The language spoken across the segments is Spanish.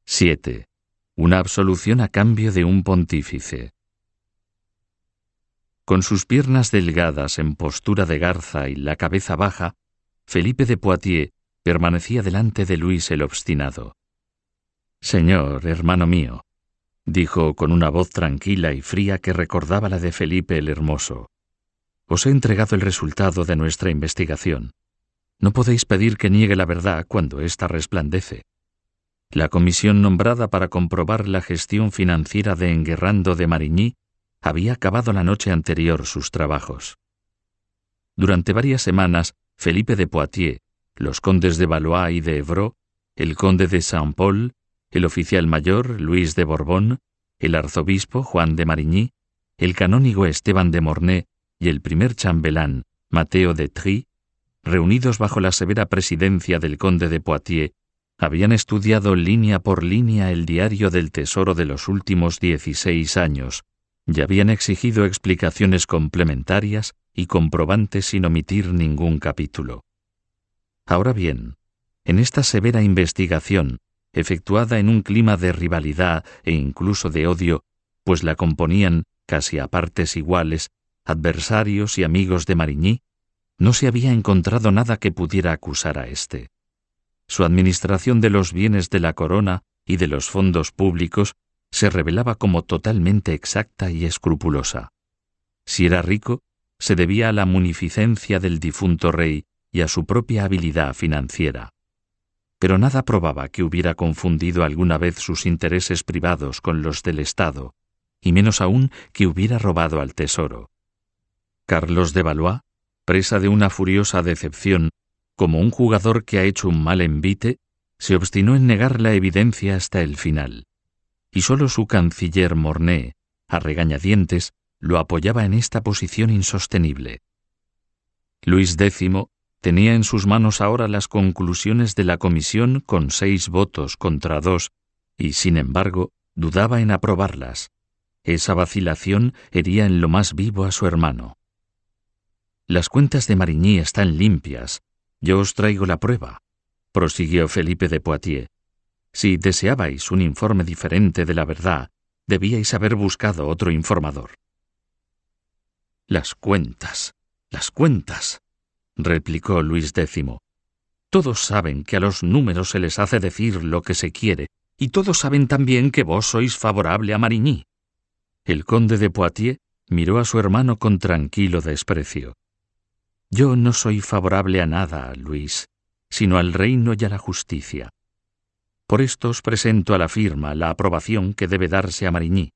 7. Una absolución a cambio de un pontífice. Con sus piernas delgadas en postura de garza y la cabeza baja, Felipe de Poitiers permanecía delante de Luis el obstinado. «Señor, hermano mío», dijo con una voz tranquila y fría que recordaba la de Felipe el Hermoso, «os he entregado el resultado de nuestra investigación. No podéis pedir que niegue la verdad cuando ésta resplandece. La comisión nombrada para comprobar la gestión financiera de Enguerrando de Marigny había acabado la noche anterior sus trabajos. Durante varias semanas, Felipe de Poitiers, los condes de Valois y de Évreux, el conde de Saint-Pol, el oficial mayor Luis de Borbón, el arzobispo Juan de Marigny, el canónigo Esteban de Mornay y el primer chambelán Mateo de Trie, reunidos bajo la severa presidencia del conde de Poitiers, habían estudiado línea por línea el diario del tesoro de los últimos 16 años y habían exigido explicaciones complementarias y comprobantes sin omitir ningún capítulo. Ahora bien, en esta severa investigación, efectuada en un clima de rivalidad e incluso de odio, pues la componían, casi a partes iguales, adversarios y amigos de Marigny, no se había encontrado nada que pudiera acusar a éste. Su administración de los bienes de la corona y de los fondos públicos se revelaba como totalmente exacta y escrupulosa. Si era rico, se debía a la munificencia del difunto rey y a su propia habilidad financiera. Pero nada probaba que hubiera confundido alguna vez sus intereses privados con los del Estado, y menos aún que hubiera robado al tesoro. Carlos de Valois, presa de una furiosa decepción, como un jugador que ha hecho un mal envite, se obstinó en negar la evidencia hasta el final, y sólo su canciller Mornay, a regañadientes, lo apoyaba en esta posición insostenible. Luis X tenía en sus manos ahora las conclusiones de la comisión con 6 votos contra 2, y sin embargo dudaba en aprobarlas. Esa vacilación hería en lo más vivo a su hermano. «Las cuentas de Marigny están limpias. Yo os traigo la prueba», prosiguió Felipe de Poitiers. «Si deseabais un informe diferente de la verdad, debíais haber buscado otro informador». «Las cuentas, replicó Luis X. «Todos saben que a los números se les hace decir lo que se quiere, y todos saben también que vos sois favorable a Marigny». El conde de Poitiers miró a su hermano con tranquilo desprecio. «Yo no soy favorable a nada, Luis, sino al reino y a la justicia. Por esto os presento a la firma la aprobación que debe darse a Marigny».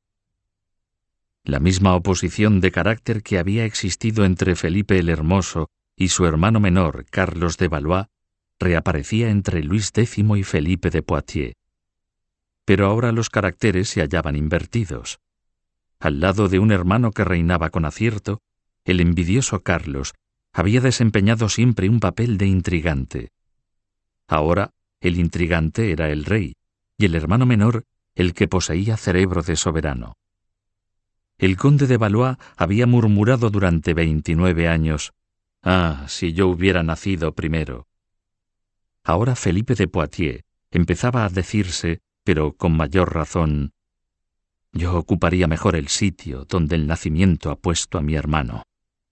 La misma oposición de carácter que había existido entre Felipe el Hermoso y su hermano menor, Carlos de Valois, reaparecía entre Luis X y Felipe de Poitiers. Pero ahora los caracteres se hallaban invertidos. Al lado de un hermano que reinaba con acierto, el envidioso Carlos había desempeñado siempre un papel de intrigante. Ahora el intrigante era el rey, y el hermano menor el que poseía cerebro de soberano. El conde de Valois había murmurado durante 29 años, «Ah, si yo hubiera nacido primero». Ahora Felipe de Poitiers empezaba a decirse, pero con mayor razón, «Yo ocuparía mejor el sitio donde el nacimiento ha puesto a mi hermano».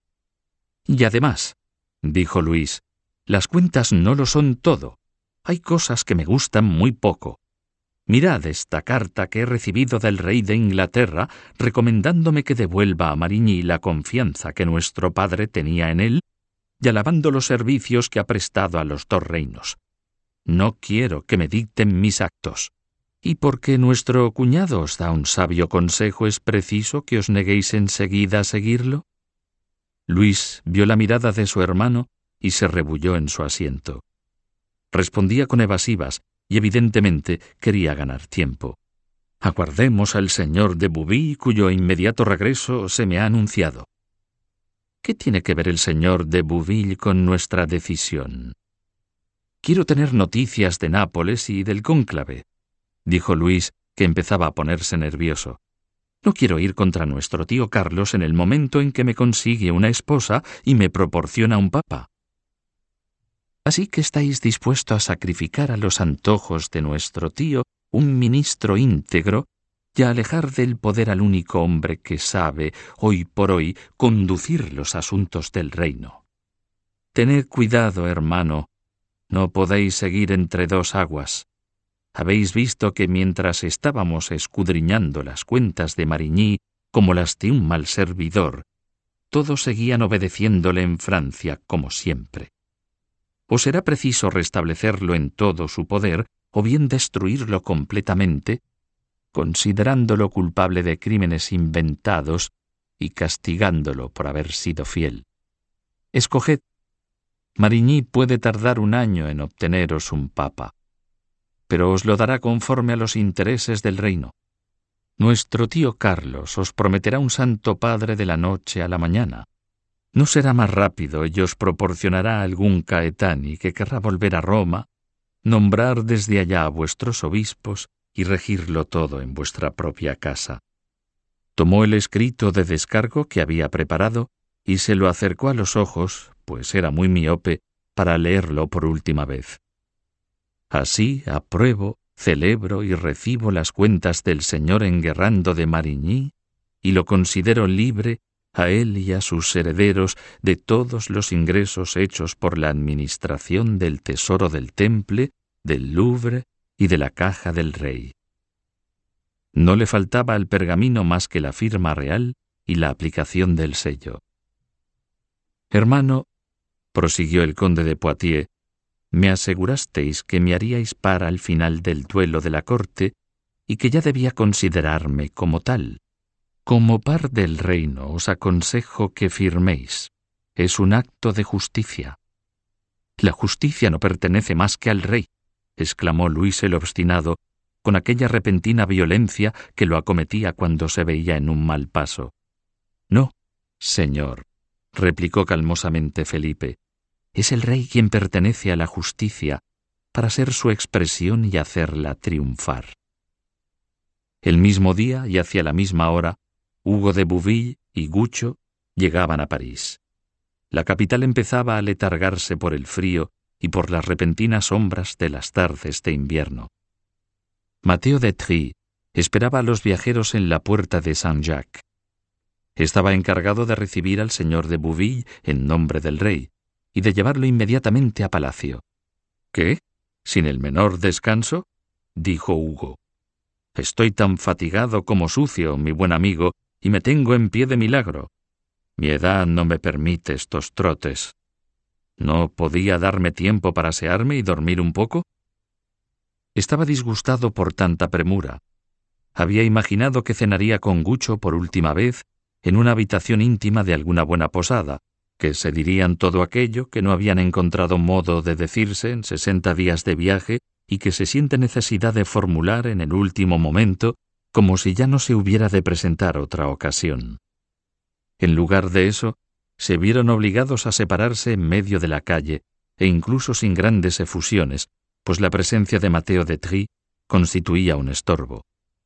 «Y además», dijo Luis, «las cuentas no lo son todo. Hay cosas que me gustan muy poco. Mirad esta carta que he recibido del rey de Inglaterra recomendándome que devuelva a Marigny la confianza que nuestro padre tenía en él y alabando los servicios que ha prestado a los 2 reinos. No quiero que me dicten mis actos. Y porque nuestro cuñado os da un sabio consejo, ¿es preciso que os neguéis enseguida a seguirlo?» Luis vio la mirada de su hermano y se rebulló en su asiento. Respondía con evasivas y evidentemente quería ganar tiempo. «Aguardemos al señor de Bouville, cuyo inmediato regreso se me ha anunciado». «¿Qué tiene que ver el señor de Bouville con nuestra decisión?» «Quiero tener noticias de Nápoles y del cónclave», dijo Luis, que empezaba a ponerse nervioso. «No quiero ir contra nuestro tío Carlos en el momento en que me consigue una esposa y me proporciona un papa». «Así que estáis dispuesto a sacrificar a los antojos de nuestro tío un ministro íntegro, y a alejar del poder al único hombre que sabe, hoy por hoy, conducir los asuntos del reino. Tened cuidado, hermano, no podéis seguir entre dos aguas. Habéis visto que mientras estábamos escudriñando las cuentas de Marigny como las de un mal servidor, todos seguían obedeciéndole en Francia como siempre. O será preciso restablecerlo en todo su poder, o bien destruirlo completamente, considerándolo culpable de crímenes inventados y castigándolo por haber sido fiel. Escoged. Marigny puede tardar 1 año en obteneros un papa, pero os lo dará conforme a los intereses del reino. Nuestro tío Carlos os prometerá un santo padre de la noche a la mañana. No será más rápido y os proporcionará algún Caetani que querrá volver a Roma, nombrar desde allá a vuestros obispos y regirlo todo en vuestra propia casa. Tomó el escrito de descargo que había preparado y se lo acercó a los ojos, pues era muy miope, para leerlo por última vez. Así apruebo, celebro y recibo las cuentas del señor Enguerrando de Marigny y lo considero libre a él y a sus herederos de todos los ingresos hechos por la administración del tesoro del Temple, del Louvre y de la caja del rey. No le faltaba al pergamino más que la firma real y la aplicación del sello. Hermano, prosiguió el conde de Poitiers, me asegurasteis que me haríais par al final del duelo de la corte y que ya debía considerarme como tal. Como par del reino os aconsejo que firméis. Es un acto de justicia. La justicia no pertenece más que al rey, exclamó Luis el Obstinado, con aquella repentina violencia que lo acometía cuando se veía en un mal paso. No, señor, replicó calmosamente Felipe, es el rey quien pertenece a la justicia para ser su expresión y hacerla triunfar. El mismo día y hacia la misma hora, Hugo de Bouville y Gucho llegaban a París. La capital empezaba a letargarse por el frío y por las repentinas sombras de las tardes de invierno. Mateo de Trie esperaba a los viajeros en la puerta de Saint-Jacques. Estaba encargado de recibir al señor de Bouville en nombre del rey y de llevarlo inmediatamente a palacio. ¿Qué? ¿Sin el menor descanso? Dijo Hugo. Estoy tan fatigado como sucio, mi buen amigo, y me tengo en pie de milagro. Mi edad no me permite estos trotes. ¿No podía darme tiempo para asearme y dormir un poco? Estaba disgustado por tanta premura. Había imaginado que cenaría con Gucho por última vez en una habitación íntima de alguna buena posada, que se dirían todo aquello que no habían encontrado modo de decirse en 60 días de viaje y que se siente necesidad de formular en el último momento, como si ya no se hubiera de presentar otra ocasión. En lugar de eso, se vieron obligados a separarse en medio de la calle, e incluso sin grandes efusiones, pues la presencia de Mateo de Trie constituía un estorbo.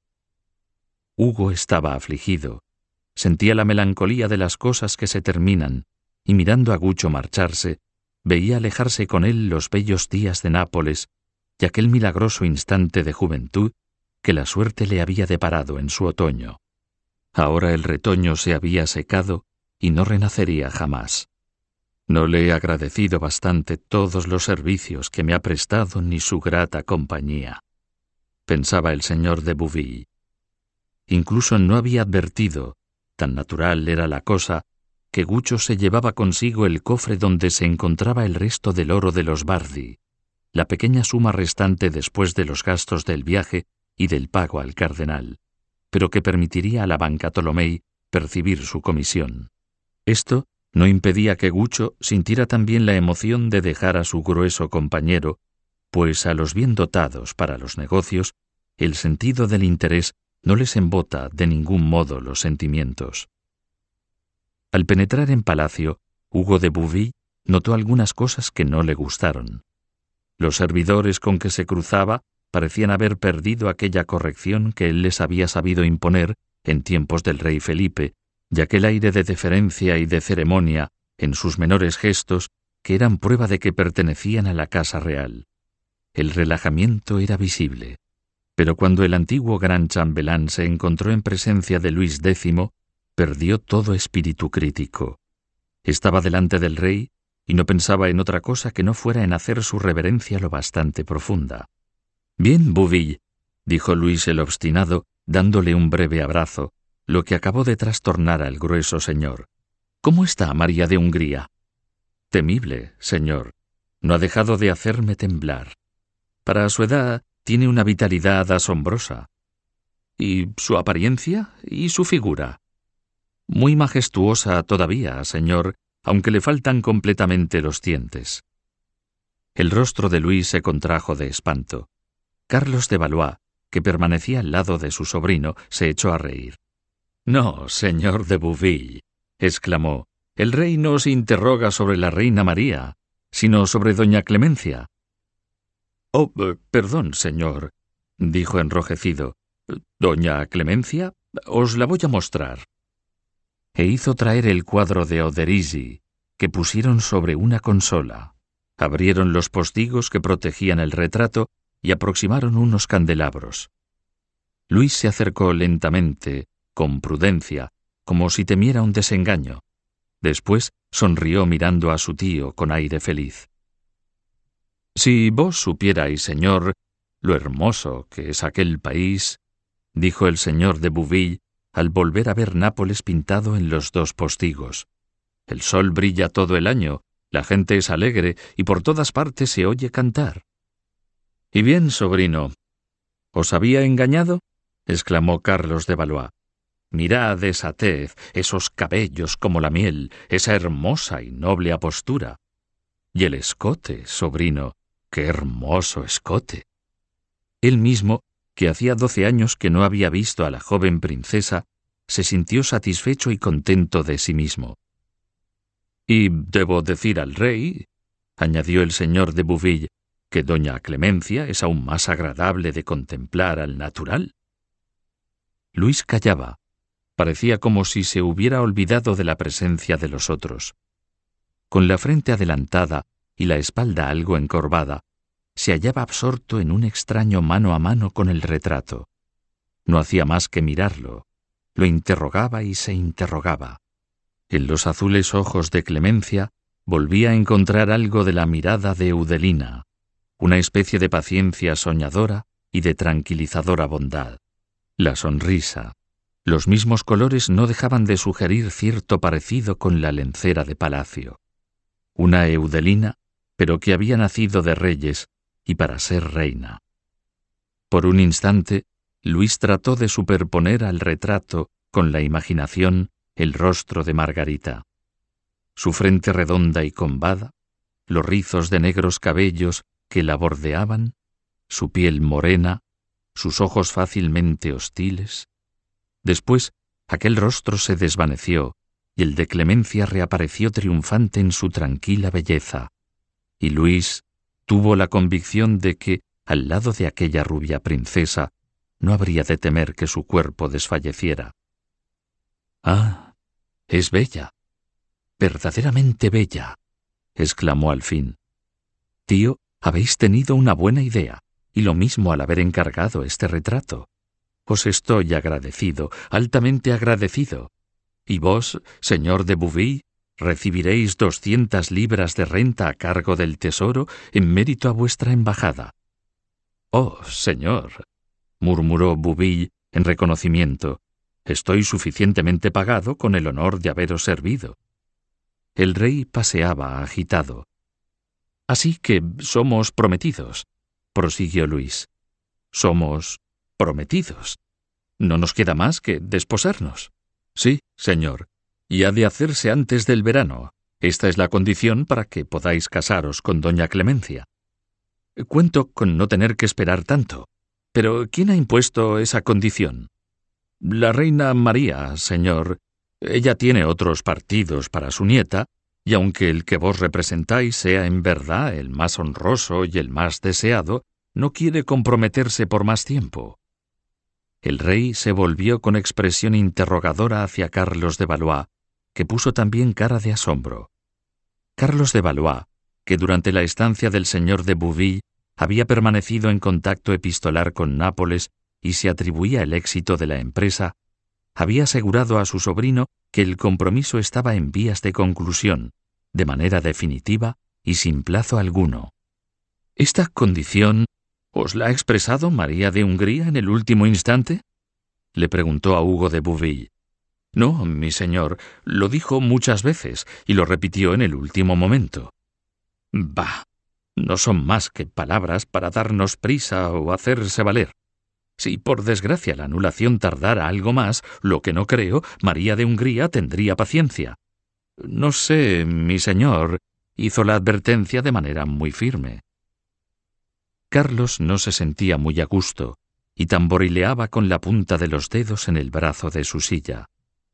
Hugo estaba afligido, sentía la melancolía de las cosas que se terminan, y mirando a Gucho marcharse, veía alejarse con él los bellos días de Nápoles y aquel milagroso instante de juventud que la suerte le había deparado en su otoño. Ahora el retoño se había secado y no renacería jamás. No le he agradecido bastante todos los servicios que me ha prestado ni su grata compañía, pensaba el señor de Bouville. Incluso no había advertido, tan natural era la cosa, que Gucho se llevaba consigo el cofre donde se encontraba el resto del oro de los Bardi, la pequeña suma restante después de los gastos del viaje y del pago al cardenal, pero que permitiría a la banca Tolomei percibir su comisión. Esto no impedía que Gucho sintiera también la emoción de dejar a su grueso compañero, pues a los bien dotados para los negocios, el sentido del interés no les embota de ningún modo los sentimientos. Al penetrar en palacio, Hugo de Bouville notó algunas cosas que no le gustaron. Los servidores con que se cruzaba parecían haber perdido aquella corrección que él les había sabido imponer en tiempos del rey Felipe, y aquel aire de deferencia y de ceremonia en sus menores gestos que eran prueba de que pertenecían a la casa real. El relajamiento era visible. Pero cuando el antiguo gran chambelán se encontró en presencia de Luis X, perdió todo espíritu crítico. Estaba delante del rey y no pensaba en otra cosa que no fuera en hacer su reverencia lo bastante profunda. «Bien, Bouville», dijo Luis el obstinado, dándole un breve abrazo, lo que acabó de trastornar al grueso señor. «¿Cómo está María de Hungría?» «Temible, señor. No ha dejado de hacerme temblar. Para su edad tiene una vitalidad asombrosa. ¿Y su apariencia y su figura?» «Muy majestuosa todavía, señor, aunque le faltan completamente los dientes». El rostro de Luis se contrajo de espanto. Carlos de Valois, que permanecía al lado de su sobrino, se echó a reír. «No, señor de Bouville», exclamó, «el rey no se interroga sobre la reina María, sino sobre doña Clemencia». «Oh, perdón, señor», dijo enrojecido. «¿Doña Clemencia? Os la voy a mostrar». E hizo traer el cuadro de Oderisi, que pusieron sobre una consola. Abrieron los postigos que protegían el retrato y aproximaron unos candelabros. Luis se acercó lentamente, con prudencia, como si temiera un desengaño. Después sonrió mirando a su tío con aire feliz. «Si vos supierais, señor, lo hermoso que es aquel país», dijo el señor de Bouville al volver a ver Nápoles pintado en los dos postigos. «El sol brilla todo el año, la gente es alegre y por todas partes se oye cantar». «Y bien, sobrino, ¿os había engañado?», exclamó Carlos de Valois. «Mirad esa tez, esos cabellos como la miel, esa hermosa y noble apostura. Y el escote, sobrino, qué hermoso escote». Él mismo, que hacía 12 años que no había visto a la joven princesa, se sintió satisfecho y contento de sí mismo. «Y debo decir al rey», añadió el señor de Bouville, «que doña Clemencia es aún más agradable de contemplar al natural». Luis callaba. Parecía como si se hubiera olvidado de la presencia de los otros. Con la frente adelantada y la espalda algo encorvada, se hallaba absorto en un extraño mano a mano con el retrato. No hacía más que mirarlo. Lo interrogaba y se interrogaba. En los azules ojos de Clemencia volvía a encontrar algo de la mirada de Eudelina, una especie de paciencia soñadora y de tranquilizadora bondad. La sonrisa, los mismos colores no dejaban de sugerir cierto parecido con la lencera de palacio. Una Eudelina, pero que había nacido de reyes y para ser reina. Por un instante, Luis trató de superponer al retrato, con la imaginación, el rostro de Margarita. Su frente redonda y combada, los rizos de negros cabellos que la bordeaban, su piel morena, sus ojos fácilmente hostiles. Después, aquel rostro se desvaneció y el de Clemencia reapareció triunfante en su tranquila belleza, y Luis tuvo la convicción de que, al lado de aquella rubia princesa, no habría de temer que su cuerpo desfalleciera. «Ah, es bella, verdaderamente bella», exclamó al fin. «Tío, habéis tenido una buena idea, y lo mismo al haber encargado este retrato. Os estoy agradecido, altamente agradecido. Y vos, señor de Bouville, recibiréis 200 libras de renta a cargo del tesoro en mérito a vuestra embajada». «Oh, señor», murmuró Bouville en reconocimiento, «estoy suficientemente pagado con el honor de haberos servido». El rey paseaba agitado. «Así que somos prometidos», prosiguió Luis. «Somos prometidos. No nos queda más que desposarnos». «Sí, señor, y ha de hacerse antes del verano. Esta es la condición para que podáis casaros con doña Clemencia». «Cuento con no tener que esperar tanto. Pero ¿quién ha impuesto esa condición?» «La reina María, señor. Ella tiene otros partidos para su nieta, y aunque el que vos representáis sea en verdad el más honroso y el más deseado, no quiere comprometerse por más tiempo». El rey se volvió con expresión interrogadora hacia Carlos de Valois, que puso también cara de asombro. Carlos de Valois, que durante la estancia del señor de Bouville había permanecido en contacto epistolar con Nápoles y se atribuía el éxito de la empresa, había asegurado a su sobrino que el compromiso estaba en vías de conclusión, de manera definitiva y sin plazo alguno. ¿Esta condición os la ha expresado María de Hungría en el último instante?, le preguntó a Hugo de Bouville. No, mi señor, lo dijo muchas veces y lo repitió en el último momento. Bah, no son más que palabras para darnos prisa o hacerse valer. Si por desgracia la anulación tardara algo más, lo que no creo, María de Hungría tendría paciencia. No sé, mi señor, hizo la advertencia de manera muy firme. Carlos no se sentía muy a gusto y tamborileaba con la punta de los dedos en el brazo de su silla.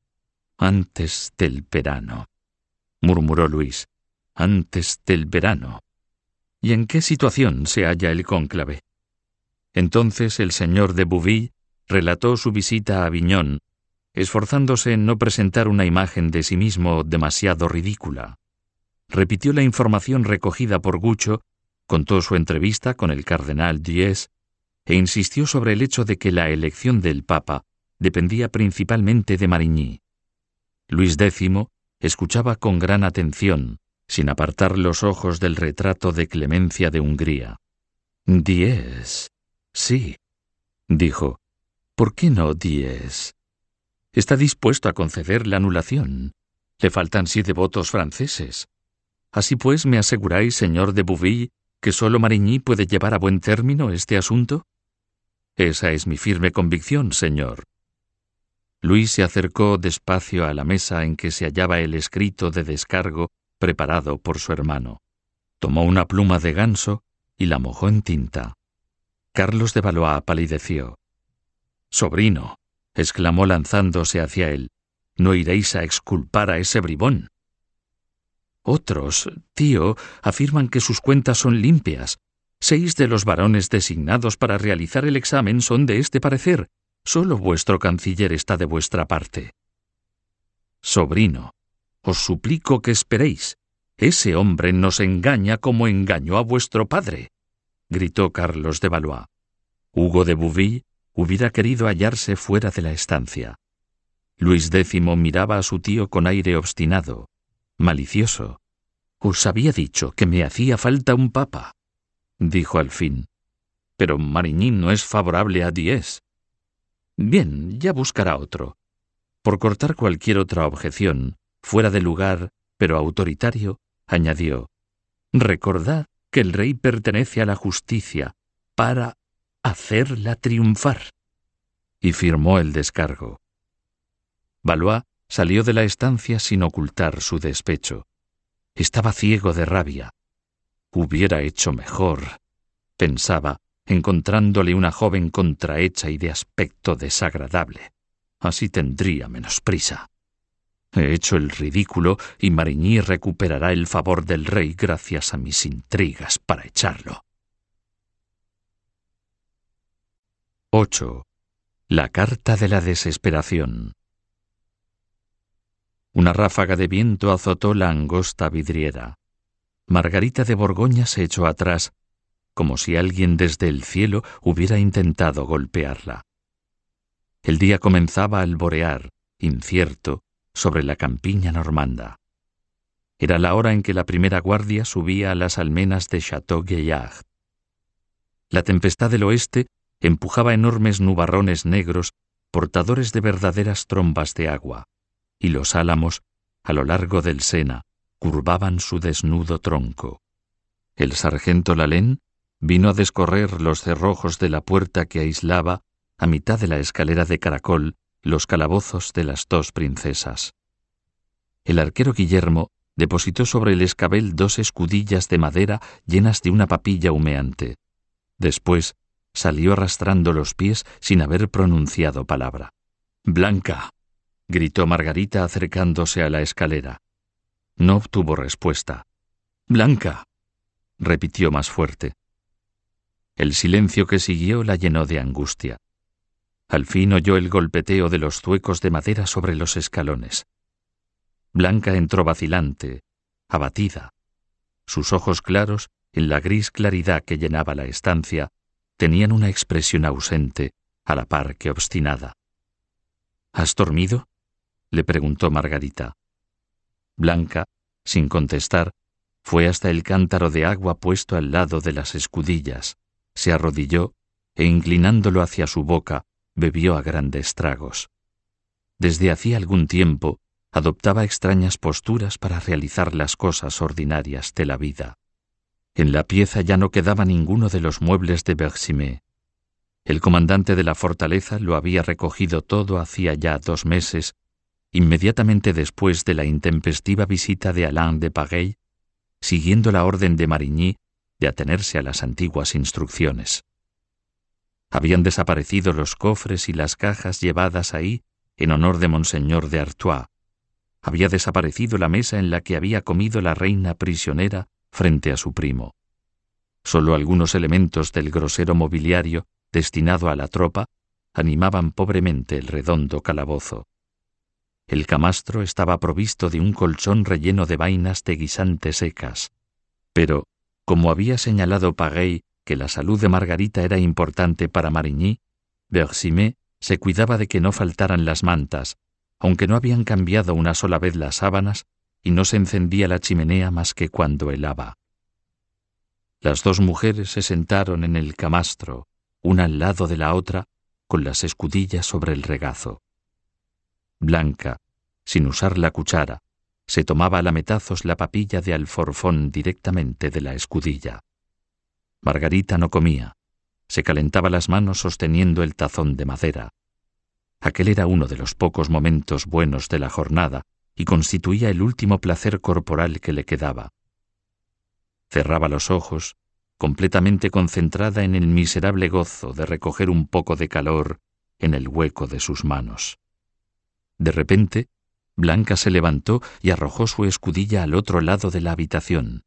Antes del verano, murmuró Luis, antes del verano. ¿Y en qué situación se halla el cónclave? Entonces el señor de Bouville relató su visita a Aviñón, esforzándose en no presentar una imagen de sí mismo demasiado ridícula. Repitió la información recogida por Gucho, contó su entrevista con el cardenal Diez e insistió sobre el hecho de que la elección del Papa dependía principalmente de Marigny. Luis X escuchaba con gran atención, sin apartar los ojos del retrato de Clemencia de Hungría. «Diez, sí», dijo. «¿Por qué no Diez? Está dispuesto a conceder la anulación. Le faltan 7 votos franceses. Así pues, ¿me aseguráis, señor de Bouville, que sólo Marigny puede llevar a buen término este asunto?» «Esa es mi firme convicción, señor». Luis se acercó despacio a la mesa en que se hallaba el escrito de descargo preparado por su hermano. Tomó una pluma de ganso y la mojó en tinta. Carlos de Valois palideció. «Sobrino», exclamó lanzándose hacia él, «¿no iréis a exculpar a ese bribón?» «Otros, tío, afirman que sus cuentas son limpias. 6 de los varones designados para realizar el examen son de este parecer. Solo vuestro canciller está de vuestra parte». «Sobrino, os suplico que esperéis. Ese hombre nos engaña como engañó a vuestro padre», gritó Carlos de Valois. Hugo de Bouville hubiera querido hallarse fuera de la estancia. Luis X miraba a su tío con aire obstinado, malicioso. «Os había dicho que me hacía falta un papa», dijo al fin. «Pero Marigny no es favorable a Diez». «Bien, ya buscará otro». Por cortar cualquier otra objeción, fuera de lugar, pero autoritario, añadió: «Recordad que el rey pertenece a la justicia para hacerla triunfar». Y firmó el descargo. Valois salió de la estancia sin ocultar su despecho. Estaba ciego de rabia. Hubiera hecho mejor, pensaba, encontrándole una joven contrahecha y de aspecto desagradable. Así tendría menos prisa. He hecho el ridículo y Marigny recuperará el favor del rey gracias a mis intrigas para echarlo. 8. La carta de la desesperación. Una ráfaga de viento azotó la angosta vidriera. Margarita de Borgoña se echó atrás, como si alguien desde el cielo hubiera intentado golpearla. El día comenzaba a alborear, incierto, sobre la campiña normanda. Era la hora en que la primera guardia subía a las almenas de Château-Gaillard. La tempestad del oeste empujaba enormes nubarrones negros, portadores de verdaderas trombas de agua, y los álamos, a lo largo del Sena, curvaban su desnudo tronco. El sargento Lalén vino a descorrer los cerrojos de la puerta que aislaba, a mitad de la escalera de caracol, los calabozos de las 2 princesas. El arquero Guillermo depositó sobre el escabel 2 escudillas de madera llenas de una papilla humeante. Después salió arrastrando los pies sin haber pronunciado palabra. «Blanca», gritó Margarita acercándose a la escalera. No obtuvo respuesta. «Blanca», repitió más fuerte. El silencio que siguió la llenó de angustia. Al fin oyó el golpeteo de los zuecos de madera sobre los escalones. Blanca entró vacilante, abatida. Sus ojos claros en la gris claridad que llenaba la estancia, tenían una expresión ausente, a la par que obstinada. —¿Has dormido? —le preguntó Margarita. Blanca, sin contestar, fue hasta el cántaro de agua puesto al lado de las escudillas, se arrodilló e, inclinándolo hacia su boca, bebió a grandes tragos. Desde hacía algún tiempo adoptaba extrañas posturas para realizar las cosas ordinarias de la vida. En la pieza ya no quedaba ninguno de los muebles de Bercimer. El comandante de la fortaleza lo había recogido todo hacía ya 2 meses, inmediatamente después de la intempestiva visita de Alain de Pareille, siguiendo la orden de Marigny de atenerse a las antiguas instrucciones. Habían desaparecido los cofres y las cajas llevadas ahí en honor de Monseñor de Artois. Había desaparecido la mesa en la que había comido la reina prisionera frente a su primo. Solo algunos elementos del grosero mobiliario destinado a la tropa animaban pobremente el redondo calabozo. El camastro estaba provisto de un colchón relleno de vainas de guisante secas, pero, como había señalado Pareille que la salud de Margarita era importante para Marigny, Bercimer se cuidaba de que no faltaran las mantas, aunque no habían cambiado una sola vez las sábanas y no se encendía la chimenea más que cuando helaba. Las 2 mujeres se sentaron en el camastro, una al lado de la otra, con las escudillas sobre el regazo. Blanca, sin usar la cuchara, se tomaba a lametazos la papilla de alforfón directamente de la escudilla. Margarita no comía, se calentaba las manos sosteniendo el tazón de madera. Aquel era uno de los pocos momentos buenos de la jornada y constituía el último placer corporal que le quedaba. Cerraba los ojos, completamente concentrada en el miserable gozo de recoger un poco de calor en el hueco de sus manos. De repente, Blanca se levantó y arrojó su escudilla al otro lado de la habitación.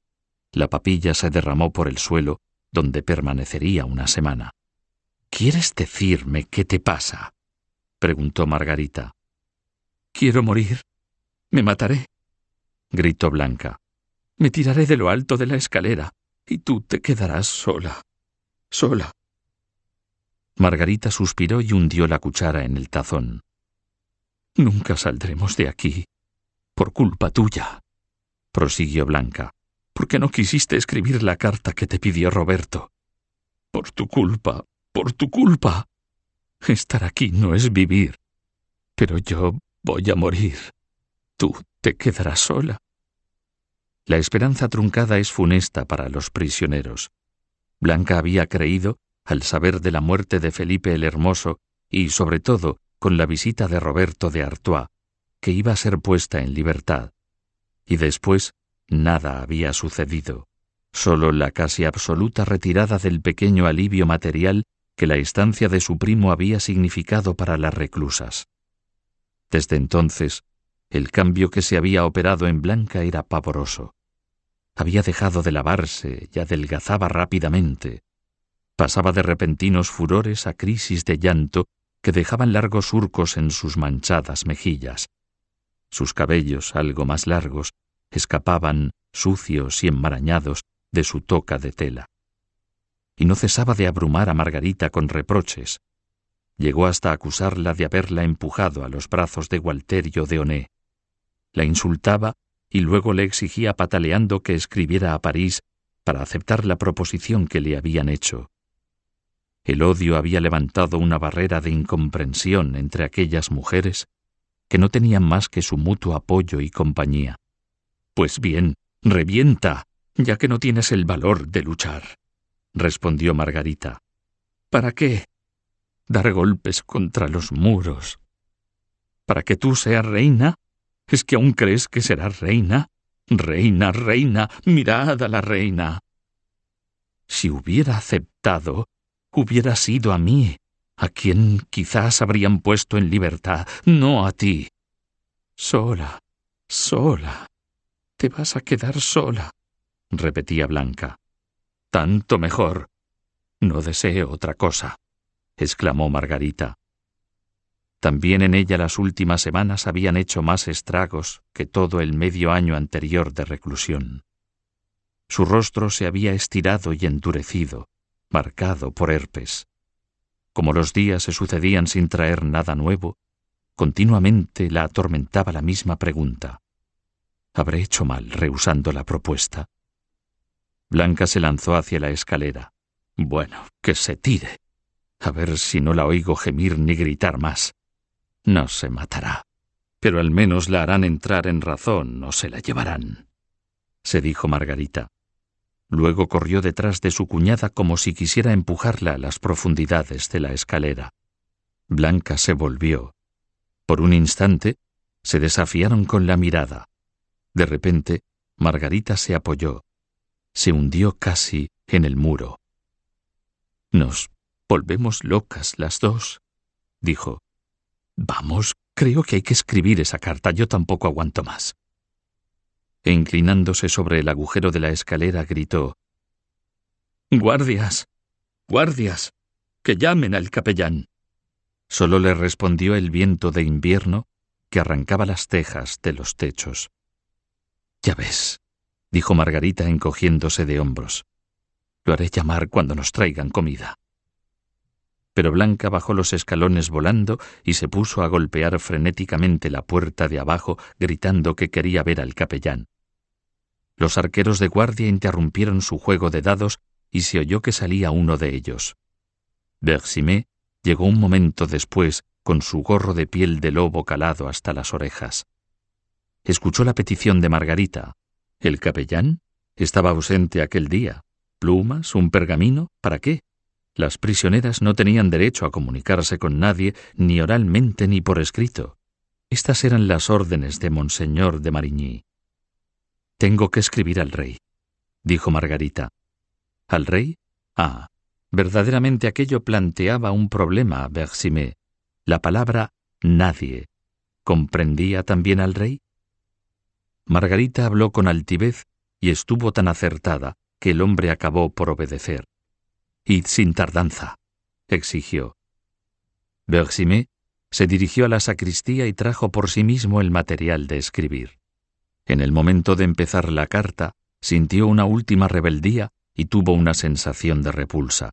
La papilla se derramó por el suelo, donde permanecería una semana. —¿Quieres decirme qué te pasa? —preguntó Margarita. —Quiero morir. Me mataré —gritó Blanca—. Me tiraré de lo alto de la escalera y tú te quedarás sola. Sola. Margarita suspiró y hundió la cuchara en el tazón. —Nunca saldremos de aquí. Por culpa tuya —prosiguió Blanca—, porque no quisiste escribir la carta que te pidió Roberto. Por tu culpa, por tu culpa. Estar aquí no es vivir. Pero yo voy a morir. Tú te quedarás sola. La esperanza truncada es funesta para los prisioneros. Blanca había creído, al saber de la muerte de Felipe el Hermoso y, sobre todo, con la visita de Roberto de Artois, que iba a ser puesta en libertad. Y después, nada había sucedido. Solo la casi absoluta retirada del pequeño alivio material que la estancia de su primo había significado para las reclusas. Desde entonces, el cambio que se había operado en Blanca era pavoroso. Había dejado de lavarse y adelgazaba rápidamente. Pasaba de repentinos furores a crisis de llanto que dejaban largos surcos en sus manchadas mejillas. Sus cabellos, algo más largos, escapaban, sucios y enmarañados, de su toca de tela. Y no cesaba de abrumar a Margarita con reproches. Llegó hasta acusarla de haberla empujado a los brazos de Gualterio de Onay. La insultaba y luego le exigía pataleando que escribiera a París para aceptar la proposición que le habían hecho. El odio había levantado una barrera de incomprensión entre aquellas mujeres que no tenían más que su mutuo apoyo y compañía. «Pues bien, revienta, ya que no tienes el valor de luchar», respondió Margarita. «¿Para qué? Dar golpes contra los muros. ¿Para que tú seas reina? ¿Es que aún crees que serás reina? Reina, reina, mirad a la reina». Si hubiera aceptado, hubiera sido a mí, a quien quizás habrían puesto en libertad, no a ti. Sola, sola. Te vas a quedar sola, repetía Blanca. Tanto mejor. No deseo otra cosa, exclamó Margarita. También en ella las últimas semanas habían hecho más estragos que todo el medio año anterior de reclusión. Su rostro se había estirado y endurecido, marcado por herpes. Como los días se sucedían sin traer nada nuevo, continuamente la atormentaba la misma pregunta. ¿Habré hecho mal rehusando la propuesta? Blanca se lanzó hacia la escalera. Bueno, que se tire. A ver si no la oigo gemir ni gritar más. No se matará, pero al menos la harán entrar en razón o se la llevarán, se dijo Margarita. Luego corrió detrás de su cuñada como si quisiera empujarla a las profundidades de la escalera. Blanca se volvió. Por un instante se desafiaron con la mirada. De repente, Margarita se apoyó. Se hundió casi en el muro. «Nos volvemos locas las dos», dijo. «Vamos, creo que hay que escribir esa carta. Yo tampoco aguanto más». E inclinándose sobre el agujero de la escalera, gritó: «¡Guardias! ¡Guardias! ¡Que llamen al capellán!». Solo le respondió el viento de invierno que arrancaba las tejas de los techos. «Ya ves», dijo Margarita encogiéndose de hombros. «Lo haré llamar cuando nos traigan comida». Pero Blanca bajó los escalones volando y se puso a golpear frenéticamente la puerta de abajo, gritando que quería ver al capellán. Los arqueros de guardia interrumpieron su juego de dados y se oyó que salía uno de ellos. Bercimet llegó un momento después con su gorro de piel de lobo calado hasta las orejas. Escuchó la petición de Margarita. ¿El capellán? Estaba ausente aquel día. ¿Plumas? ¿Un pergamino? ¿Para qué? Las prisioneras no tenían derecho a comunicarse con nadie, ni oralmente ni por escrito. Estas eran las órdenes de Monseñor de Marigny. «Tengo que escribir al rey», dijo Margarita. ¿Al rey? Ah, verdaderamente aquello planteaba un problema a Bercimet. La palabra «nadie» ¿comprendía también al rey? Margarita habló con altivez y estuvo tan acertada que el hombre acabó por obedecer. «Id sin tardanza», exigió. Bercimet se dirigió a la sacristía y trajo por sí mismo el material de escribir. En el momento de empezar la carta, sintió una última rebeldía y tuvo una sensación de repulsa.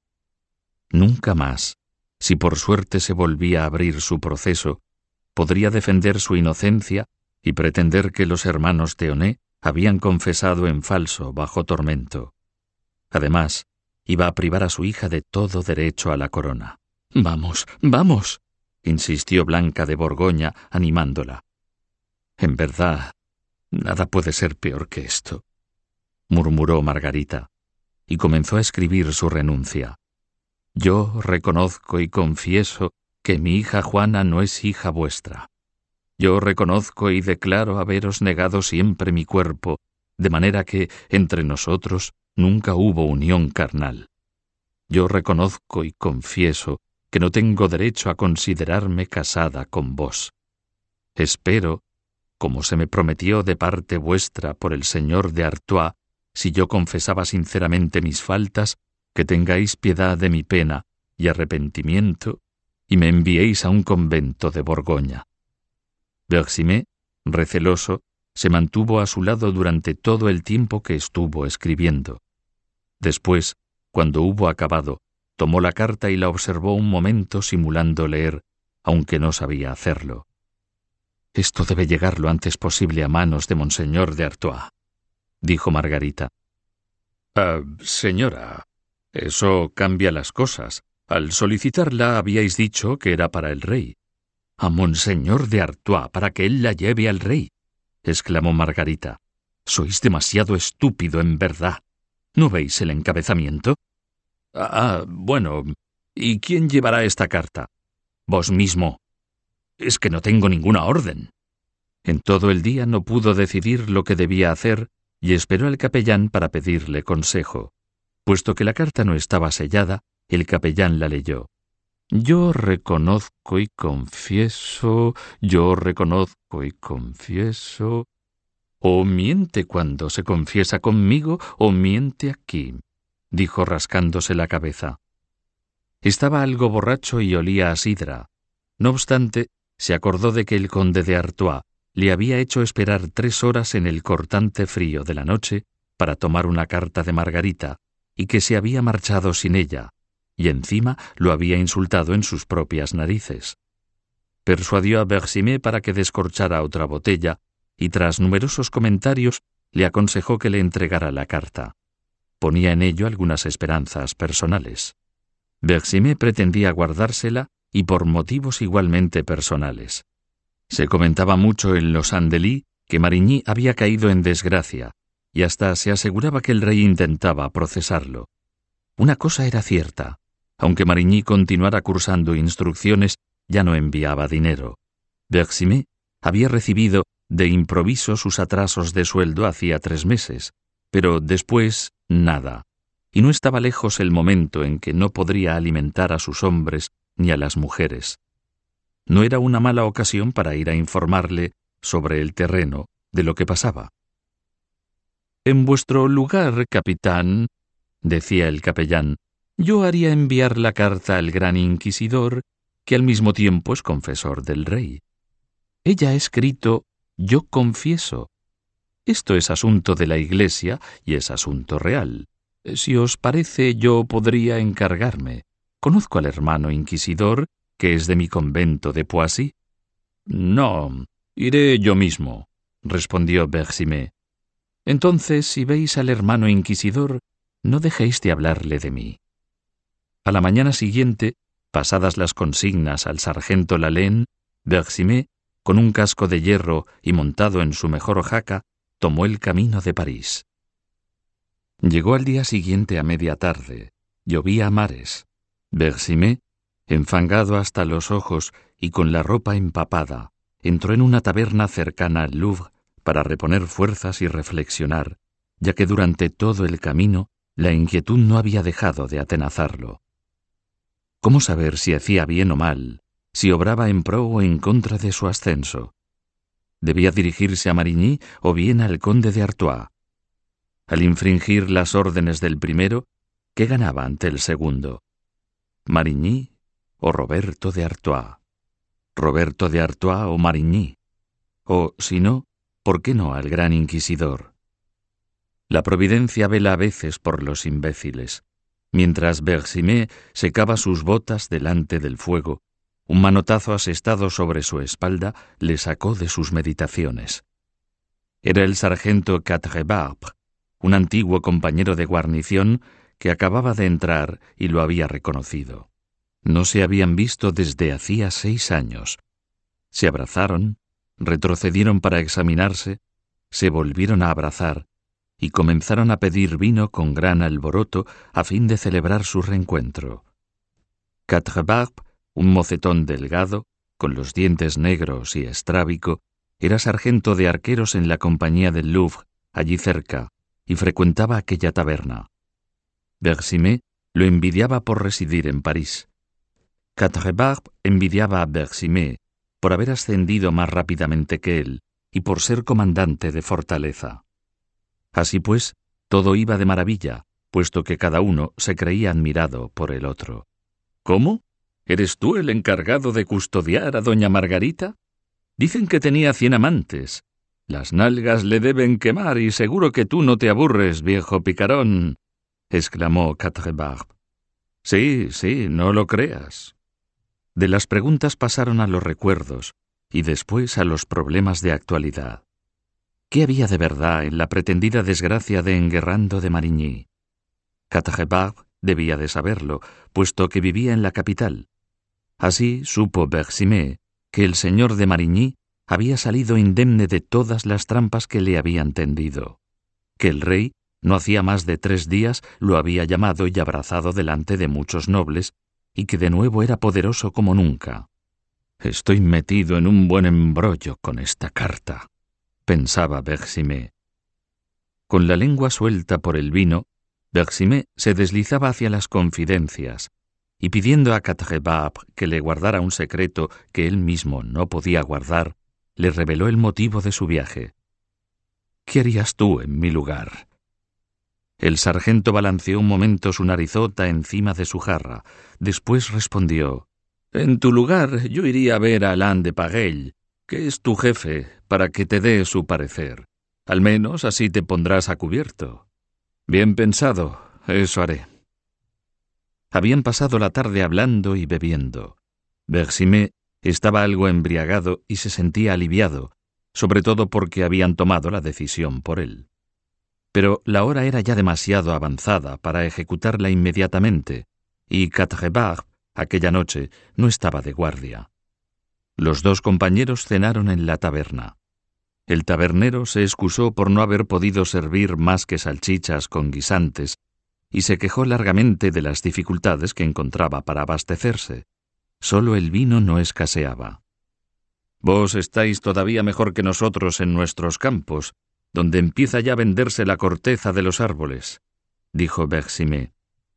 Nunca más, si por suerte se volvía a abrir su proceso, podría defender su inocencia y pretender que los hermanos Theonet habían confesado en falso bajo tormento. Además, iba a privar a su hija de todo derecho a la corona. «Vamos, vamos», insistió Blanca de Borgoña, animándola. «En verdad, nada puede ser peor que esto», murmuró Margarita, y comenzó a escribir su renuncia. «Yo reconozco y confieso que mi hija Juana no es hija vuestra. Yo reconozco y declaro haberos negado siempre mi cuerpo, de manera que entre nosotros nunca hubo unión carnal. Yo reconozco y confieso que no tengo derecho a considerarme casada con vos. Espero, como se me prometió de parte vuestra por el señor de Artois, si yo confesaba sinceramente mis faltas, que tengáis piedad de mi pena y arrepentimiento, y me enviéis a un convento de Borgoña». Bercimet, receloso, se mantuvo a su lado durante todo el tiempo que estuvo escribiendo. Después, cuando hubo acabado, tomó la carta y la observó un momento simulando leer, aunque no sabía hacerlo. «Esto debe llegar lo antes posible a manos de Monseñor de Artois», dijo Margarita. «Señora, eso cambia las cosas. Al solicitarla habíais dicho que era para el rey». «A Monseñor de Artois, para que él la lleve al rey», exclamó Margarita. «Sois demasiado estúpido, en verdad. ¿No veis el encabezamiento?» Bueno, ¿y quién llevará esta carta? «Vos mismo». «Es que no tengo ninguna orden». En todo el día no pudo decidir lo que debía hacer y esperó al capellán para pedirle consejo. Puesto que la carta no estaba sellada, el capellán la leyó. «Yo reconozco y confieso, yo reconozco y confieso». «O miente cuando se confiesa conmigo o miente aquí», dijo rascándose la cabeza. Estaba algo borracho y olía a sidra. No obstante, se acordó de que el conde de Artois le había hecho esperar 3 horas en el cortante frío de la noche para tomar una carta de Margarita y que se había marchado sin ella, y encima lo había insultado en sus propias narices. Persuadió a Bersimé para que descorchara otra botella y tras numerosos comentarios le aconsejó que le entregara la carta. Ponía en ello algunas esperanzas personales. Bersimé pretendía guardársela y por motivos igualmente personales. Se comentaba mucho en los Andely que Marigny había caído en desgracia y hasta se aseguraba que el rey intentaba procesarlo. Una cosa era cierta: aunque Marigny continuara cursando instrucciones, ya no enviaba dinero. Bersimé había recibido de improviso sus atrasos de sueldo hacía 3 meses, pero después nada, y no estaba lejos el momento en que no podría alimentar a sus hombres ni a las mujeres. No era una mala ocasión para ir a informarle sobre el terreno de lo que pasaba. «En vuestro lugar, capitán», decía el capellán, «yo haría enviar la carta al gran inquisidor, que al mismo tiempo es confesor del rey. Ella ha escrito: yo confieso. Esto es asunto de la Iglesia y es asunto real. Si os parece, yo podría encargarme. Conozco al hermano inquisidor, que es de mi convento de Poissy». «No, iré yo mismo», respondió Bersimé. «Entonces, si veis al hermano inquisidor, no dejéis de hablarle de mí». A la mañana siguiente, pasadas las consignas al sargento Lalaine, Bersimé, con un casco de hierro y montado en su mejor jaca, tomó el camino de París. Llegó al día siguiente a media tarde. Llovía a mares. Bersimé, enfangado hasta los ojos y con la ropa empapada, entró en una taberna cercana al Louvre para reponer fuerzas y reflexionar, ya que durante todo el camino la inquietud no había dejado de atenazarlo. ¿Cómo saber si hacía bien o mal, si obraba en pro o en contra de su ascenso? ¿Debía dirigirse a Marigny o bien al conde de Artois? Al infringir las órdenes del primero, ¿qué ganaba ante el segundo? ¿Marigny o Roberto de Artois? ¿Roberto de Artois o Marigny? O, si no, ¿por qué no al gran inquisidor? La providencia vela a veces por los imbéciles. Mientras Bersimé secaba sus botas delante del fuego, un manotazo asestado sobre su espalda le sacó de sus meditaciones. Era el sargento Quatrebarbe, un antiguo compañero de guarnición que acababa de entrar y lo había reconocido. No se habían visto desde hacía 6 años. Se abrazaron, retrocedieron para examinarse, se volvieron a abrazar y comenzaron a pedir vino con gran alboroto a fin de celebrar su reencuentro. Quatrebarbe, un mocetón delgado, con los dientes negros y estrábico, era sargento de arqueros en la compañía del Louvre, allí cerca, y frecuentaba aquella taberna. Bersimé lo envidiaba por residir en París. Quatrebarbe envidiaba a Bersimé por haber ascendido más rápidamente que él y por ser comandante de fortaleza. Así pues, todo iba de maravilla, puesto que cada uno se creía admirado por el otro. «¿Cómo? ¿Eres tú el encargado de custodiar a doña Margarita? Dicen que tenía 100 amantes. Las nalgas le deben quemar y seguro que tú no te aburres, viejo picarón», exclamó Quatrebarbe. «Sí, no lo creas». De las preguntas pasaron a los recuerdos y después a los problemas de actualidad. ¿Qué había de verdad en la pretendida desgracia de Enguerrando de Marigny? Quatrebarbe debía de saberlo, puesto que vivía en la capital. Así supo Bersimé que el señor de Marigny había salido indemne de todas las trampas que le habían tendido, que el rey no hacía más de 3 días lo había llamado y abrazado delante de muchos nobles, y que de nuevo era poderoso como nunca. «Estoy metido en un buen embrollo con esta carta», pensaba Bersimé. Con la lengua suelta por el vino, Bersimé se deslizaba hacia las confidencias, y pidiendo a Quatrebarbe que le guardara un secreto que él mismo no podía guardar, le reveló el motivo de su viaje. «¿Qué harías tú en mi lugar?». El sargento balanceó un momento su narizota encima de su jarra. Después respondió: «En tu lugar yo iría a ver a Alain de Pagel, que es tu jefe, para que te dé su parecer. Al menos así te pondrás a cubierto». Bien pensado, eso haré. Habían pasado la tarde hablando y bebiendo. Bersimet estaba algo embriagado y se sentía aliviado, sobre todo porque habían tomado la decisión por él. Pero la hora era ya demasiado avanzada para ejecutarla inmediatamente, y Quatrebarbe, aquella noche, no estaba de guardia. Los dos compañeros cenaron en la taberna. El tabernero se excusó por no haber podido servir más que salchichas con guisantes y se quejó largamente de las dificultades que encontraba para abastecerse. Solo el vino no escaseaba. «Vos estáis todavía mejor que nosotros en nuestros campos, donde empieza ya a venderse la corteza de los árboles», dijo Bersimet.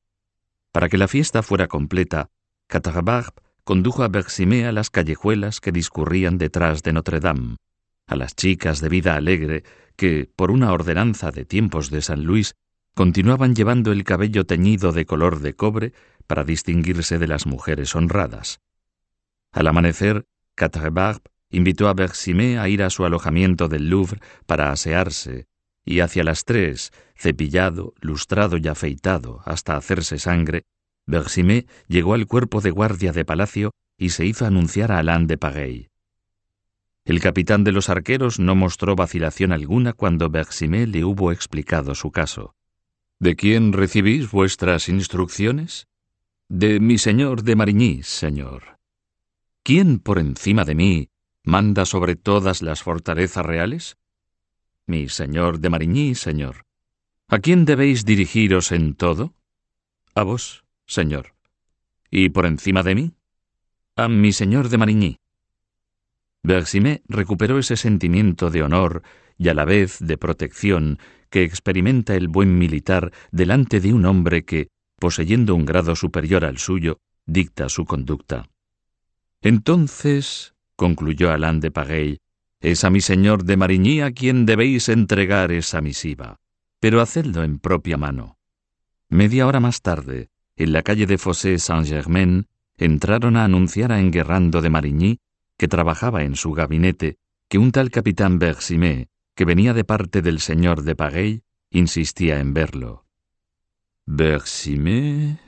Para que la fiesta fuera completa, Quatrebarbe condujo a Bersimet a las callejuelas que discurrían detrás de Notre-Dame, a las chicas de vida alegre que, por una ordenanza de tiempos de San Luis, continuaban llevando el cabello teñido de color de cobre para distinguirse de las mujeres honradas. Al amanecer, Quatrebarbe invitó a Bersimet a ir a su alojamiento del Louvre para asearse, y hacia las 3, cepillado, lustrado y afeitado hasta hacerse sangre, Bersimet llegó al cuerpo de guardia de palacio y se hizo anunciar a Alain de Pagay. El capitán de los arqueros no mostró vacilación alguna cuando Bersimet le hubo explicado su caso. «¿De quién recibís vuestras instrucciones?» «De mi señor de Marigny, señor». «¿Quién por encima de mí manda sobre todas las fortalezas reales?» «Mi señor de Marigny, señor». «¿A quién debéis dirigiros en todo?» «A vos, señor». «¿Y por encima de mí?» «A mi señor de Marigny». Bersimet recuperó ese sentimiento de honor y a la vez de protección que experimenta el buen militar delante de un hombre que, poseyendo un grado superior al suyo, dicta su conducta. «Entonces», concluyó Alain de Pagay, «es a mi señor de Marigny a quien debéis entregar esa misiva, pero hacedlo en propia mano». Media hora más tarde, en la calle de Fossé Saint-Germain, entraron a anunciar a Enguerrando de Marigny, que trabajaba en su gabinete, que un tal capitán Bersimet, que venía de parte del señor de Pagay, insistía en verlo. «Bersimet,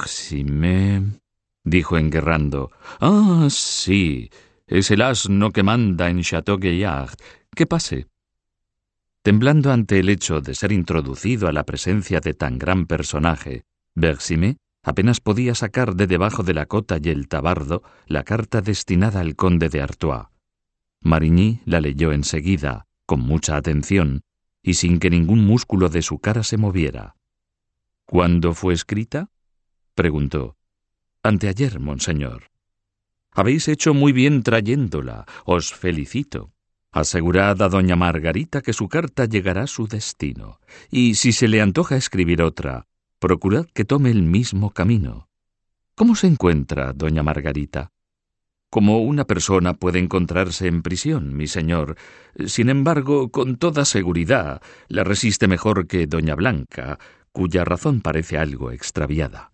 dijo Enguerrando. «Ah, sí, es el asno que manda en Château-Gaillard. Que pase». Temblando ante el hecho de ser introducido a la presencia de tan gran personaje, Bersimet apenas podía sacar de debajo de la cota y el tabardo la carta destinada al conde de Artois. Marigny la leyó enseguida, con mucha atención, y sin que ningún músculo de su cara se moviera. «¿Cuándo fue escrita?», preguntó. «Anteayer, monseñor». «Habéis hecho muy bien trayéndola, os felicito. Asegurad a doña Margarita que su carta llegará a su destino, y si se le antoja escribir otra, procurad que tome el mismo camino. ¿Cómo se encuentra doña Margarita?» «Como una persona puede encontrarse en prisión, mi señor. Sin embargo, con toda seguridad, la resiste mejor que doña Blanca, cuya razón parece algo extraviada».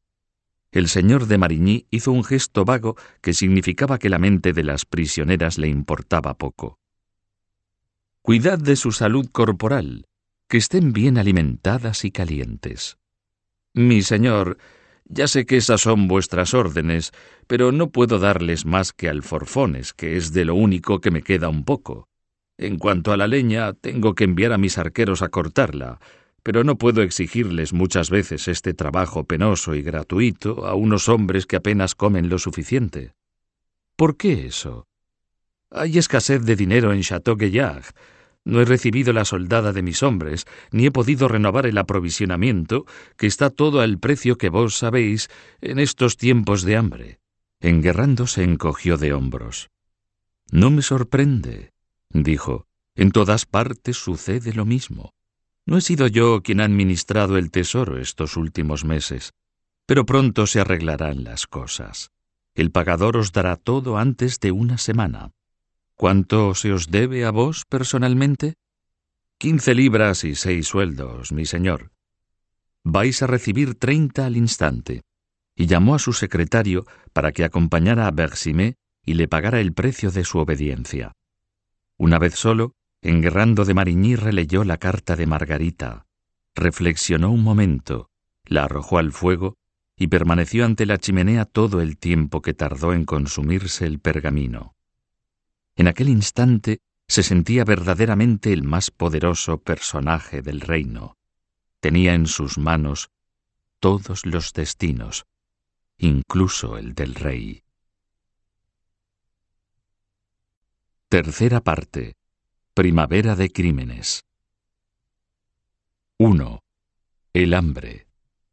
El señor de Marigny hizo un gesto vago que significaba que la mente de las prisioneras le importaba poco. «Cuidad de su salud corporal, que estén bien alimentadas y calientes». «Mi señor, ya sé que esas son vuestras órdenes, pero no puedo darles más que alforfones, que es de lo único que me queda un poco. En cuanto a la leña, tengo que enviar a mis arqueros a cortarla, pero no puedo exigirles muchas veces este trabajo penoso y gratuito a unos hombres que apenas comen lo suficiente». «¿Por qué eso?» «Hay escasez de dinero en Château-Gaillard. No he recibido la soldada de mis hombres, ni he podido renovar el aprovisionamiento, que está todo al precio que vos sabéis en estos tiempos de hambre». Enguerrando se encogió de hombros. «No me sorprende», dijo. «En todas partes sucede lo mismo. No he sido yo quien ha administrado el tesoro estos últimos meses, pero pronto se arreglarán las cosas. El pagador os dará todo antes de una semana. ¿Cuánto se os debe a vos personalmente?» 15 libras y 6 sueldos, mi señor. «Vais a recibir 30 al instante». Y llamó a su secretario para que acompañara a Bersimet y le pagara el precio de su obediencia. Una vez solo, Enguerrando de Marigny releyó la carta de Margarita. reflexionó un momento, la arrojó al fuego y permaneció ante la chimenea todo el tiempo que tardó en consumirse el pergamino. En aquel instante se sentía verdaderamente el más poderoso personaje del reino. Tenía en sus manos todos los destinos, incluso el del rey. Tercera parte. Primavera de crímenes. 1. El hambre.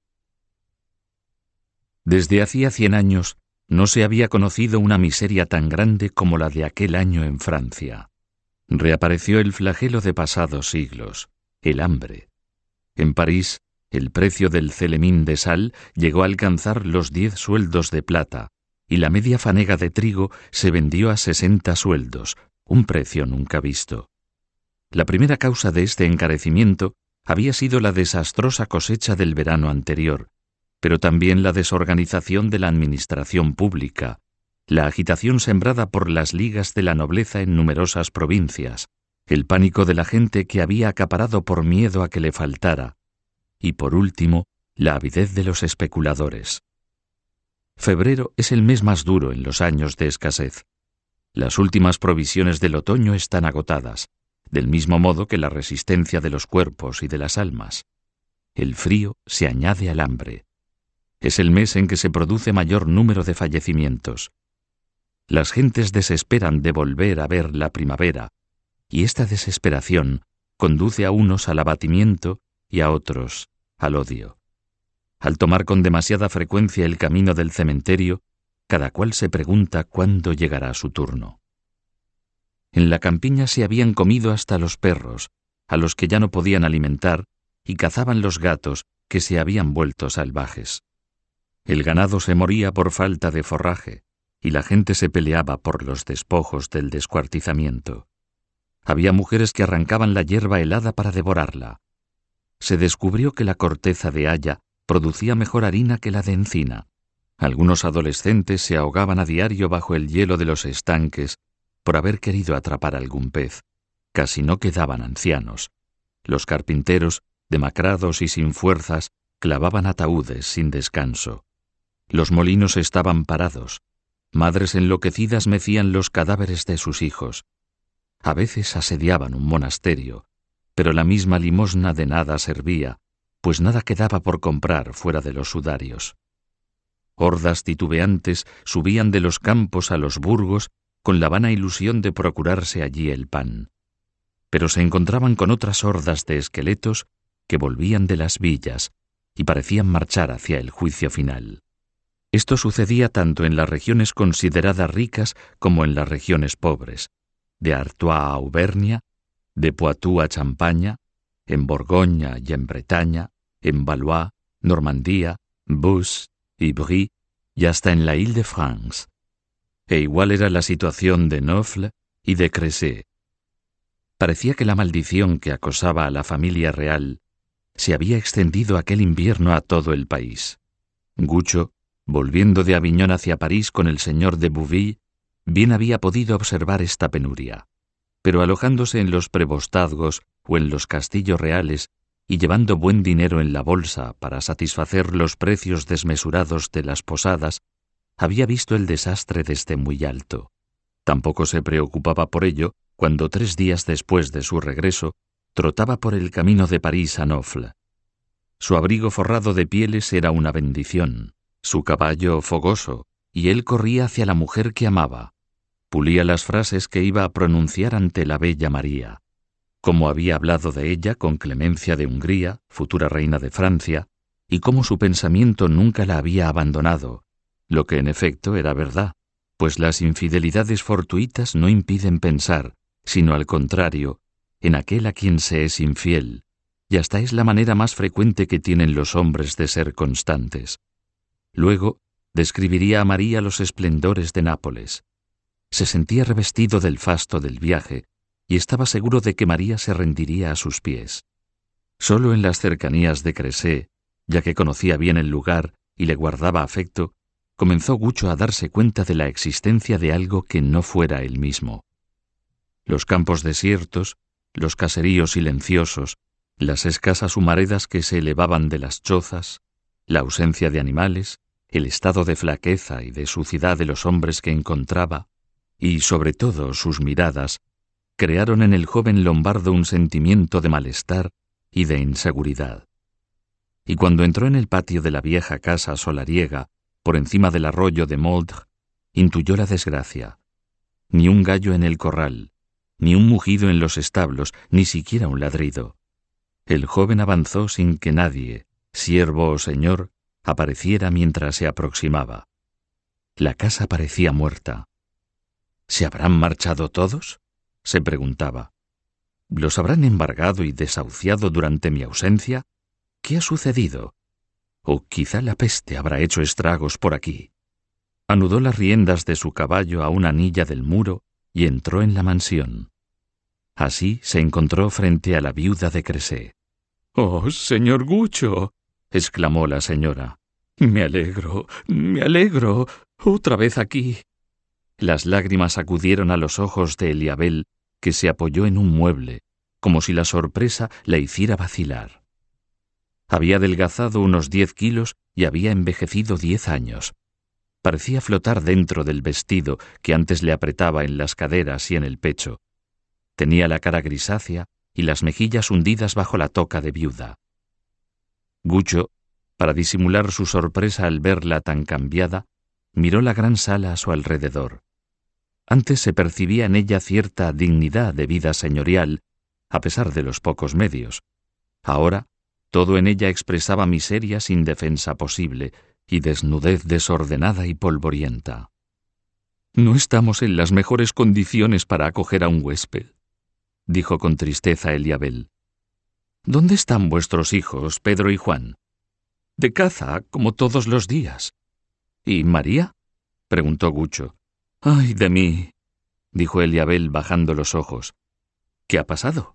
Desde hacía 100 años no se había conocido una miseria tan grande como la de aquel año en Francia. Reapareció el flagelo de pasados siglos, el hambre. En París, el precio del celemín de sal llegó a alcanzar los 10 sueldos de plata, y la media fanega de trigo se vendió a 60 sueldos, un precio nunca visto. La primera causa de este encarecimiento había sido la desastrosa cosecha del verano anterior, pero también la desorganización de la administración pública, la agitación sembrada por las ligas de la nobleza en numerosas provincias, el pánico de la gente que había acaparado por miedo a que le faltara, y por último, la avidez de los especuladores. Febrero es el mes más duro en los años de escasez. Las últimas provisiones del otoño están agotadas, del mismo modo que la resistencia de los cuerpos y de las almas. El frío se añade al hambre. Es el mes en que se produce mayor número de fallecimientos. Las gentes desesperan de volver a ver la primavera, y esta desesperación conduce a unos al abatimiento y a otros al odio. Al tomar con demasiada frecuencia el camino del cementerio, cada cual se pregunta cuándo llegará su turno. En la campiña se habían comido hasta los perros, a los que ya no podían alimentar, y cazaban los gatos que se habían vuelto salvajes. El ganado se moría por falta de forraje, y la gente se peleaba por los despojos del descuartizamiento. Había mujeres que arrancaban la hierba helada para devorarla. Se descubrió que la corteza de haya producía mejor harina que la de encina. Algunos adolescentes se ahogaban a diario bajo el hielo de los estanques por haber querido atrapar algún pez. Casi no quedaban ancianos. Los carpinteros, demacrados y sin fuerzas, clavaban ataúdes sin descanso. Los molinos estaban parados. Madres enloquecidas mecían los cadáveres de sus hijos. A veces asediaban un monasterio, pero la misma limosna de nada servía, pues nada quedaba por comprar fuera de los sudarios. Hordas titubeantes subían de los campos a los burgos con la vana ilusión de procurarse allí el pan. Pero se encontraban con otras hordas de esqueletos que volvían de las villas y parecían marchar hacia el juicio final. Esto sucedía tanto en las regiones consideradas ricas como en las regiones pobres, de Artois a Auvernia, de Poitou a Champaña, en Borgoña y en Bretaña, en Valois, Normandía, Beauce y Brie, y hasta en la Île-de-France. E igual era la situación de Neaufle y de Crécy. Parecía que la maldición que acosaba a la familia real se había extendido aquel invierno a todo el país. Gucho, volviendo de Aviñón hacia París con el señor de Bouville, bien había podido observar esta penuria, pero alojándose en los prevostazgos o en los castillos reales y llevando buen dinero en la bolsa para satisfacer los precios desmesurados de las posadas, había visto el desastre desde muy alto. Tampoco se preocupaba por ello cuando 3 días después de su regreso trotaba por el camino de París a Neaufle. Su abrigo forrado de pieles era una bendición, su caballo fogoso, y él corría hacia la mujer que amaba. Pulía las frases que iba a pronunciar ante la bella María. Cómo había hablado de ella con Clemencia de Hungría, futura reina de Francia, y cómo su pensamiento nunca la había abandonado, lo que en efecto era verdad, pues las infidelidades fortuitas no impiden pensar, sino al contrario, en aquel a quien se es infiel, y hasta es la manera más frecuente que tienen los hombres de ser constantes. Luego, describiría a María los esplendores de Nápoles. Se sentía revestido del fasto del viaje, y estaba seguro de que María se rendiría a sus pies. Solo en las cercanías de Crécy, ya que conocía bien el lugar y le guardaba afecto, comenzó Gucho a darse cuenta de la existencia de algo que no fuera él mismo. Los campos desiertos, los caseríos silenciosos, Las escasas humaredas que se elevaban de las chozas, la ausencia de animales, el estado de flaqueza y de suciedad de los hombres que encontraba, y sobre todo sus miradas, crearon en el joven lombardo un sentimiento de malestar y de inseguridad. Y cuando entró en el patio de la vieja casa solariega, por encima del arroyo de Moldre, intuyó la desgracia. Ni un gallo en el corral, ni un mugido en los establos, ni siquiera un ladrido. El joven avanzó sin que nadie, siervo o señor, apareciera mientras se aproximaba. La casa parecía muerta. ¿Se habrán marchado todos?, se preguntaba. ¿Los habrán embargado y desahuciado durante mi ausencia? ¿Qué ha sucedido? O quizá la peste habrá hecho estragos por aquí. Anudó las riendas de su caballo a una anilla del muro y entró en la mansión. Así se encontró frente a la viuda de Cressé. «¡Oh, señor Gucho!», exclamó la señora. «Me alegro, otra vez aquí». Las lágrimas acudieron a los ojos de Eliabel, que se apoyó en un mueble, como si la sorpresa la hiciera vacilar. Había adelgazado unos 10 kilos y había envejecido 10 años. Parecía flotar dentro del vestido que antes le apretaba en las caderas y en el pecho. Tenía la cara grisácea y las mejillas hundidas bajo la toca de viuda. Gucho, para disimular su sorpresa al verla tan cambiada, miró la gran sala a su alrededor. Antes se percibía en ella cierta dignidad de vida señorial, a pesar de los pocos medios. Ahora, todo en ella expresaba miseria sin defensa posible y desnudez desordenada y polvorienta. «No estamos en las mejores condiciones para acoger a un huésped», dijo con tristeza Eliabel. «¿Dónde están vuestros hijos, Pedro y Juan?» «De caza, como todos los días». «¿Y María?», preguntó Gucho. «Ay de mí», dijo Eliabel bajando los ojos. «¿Qué ha pasado?».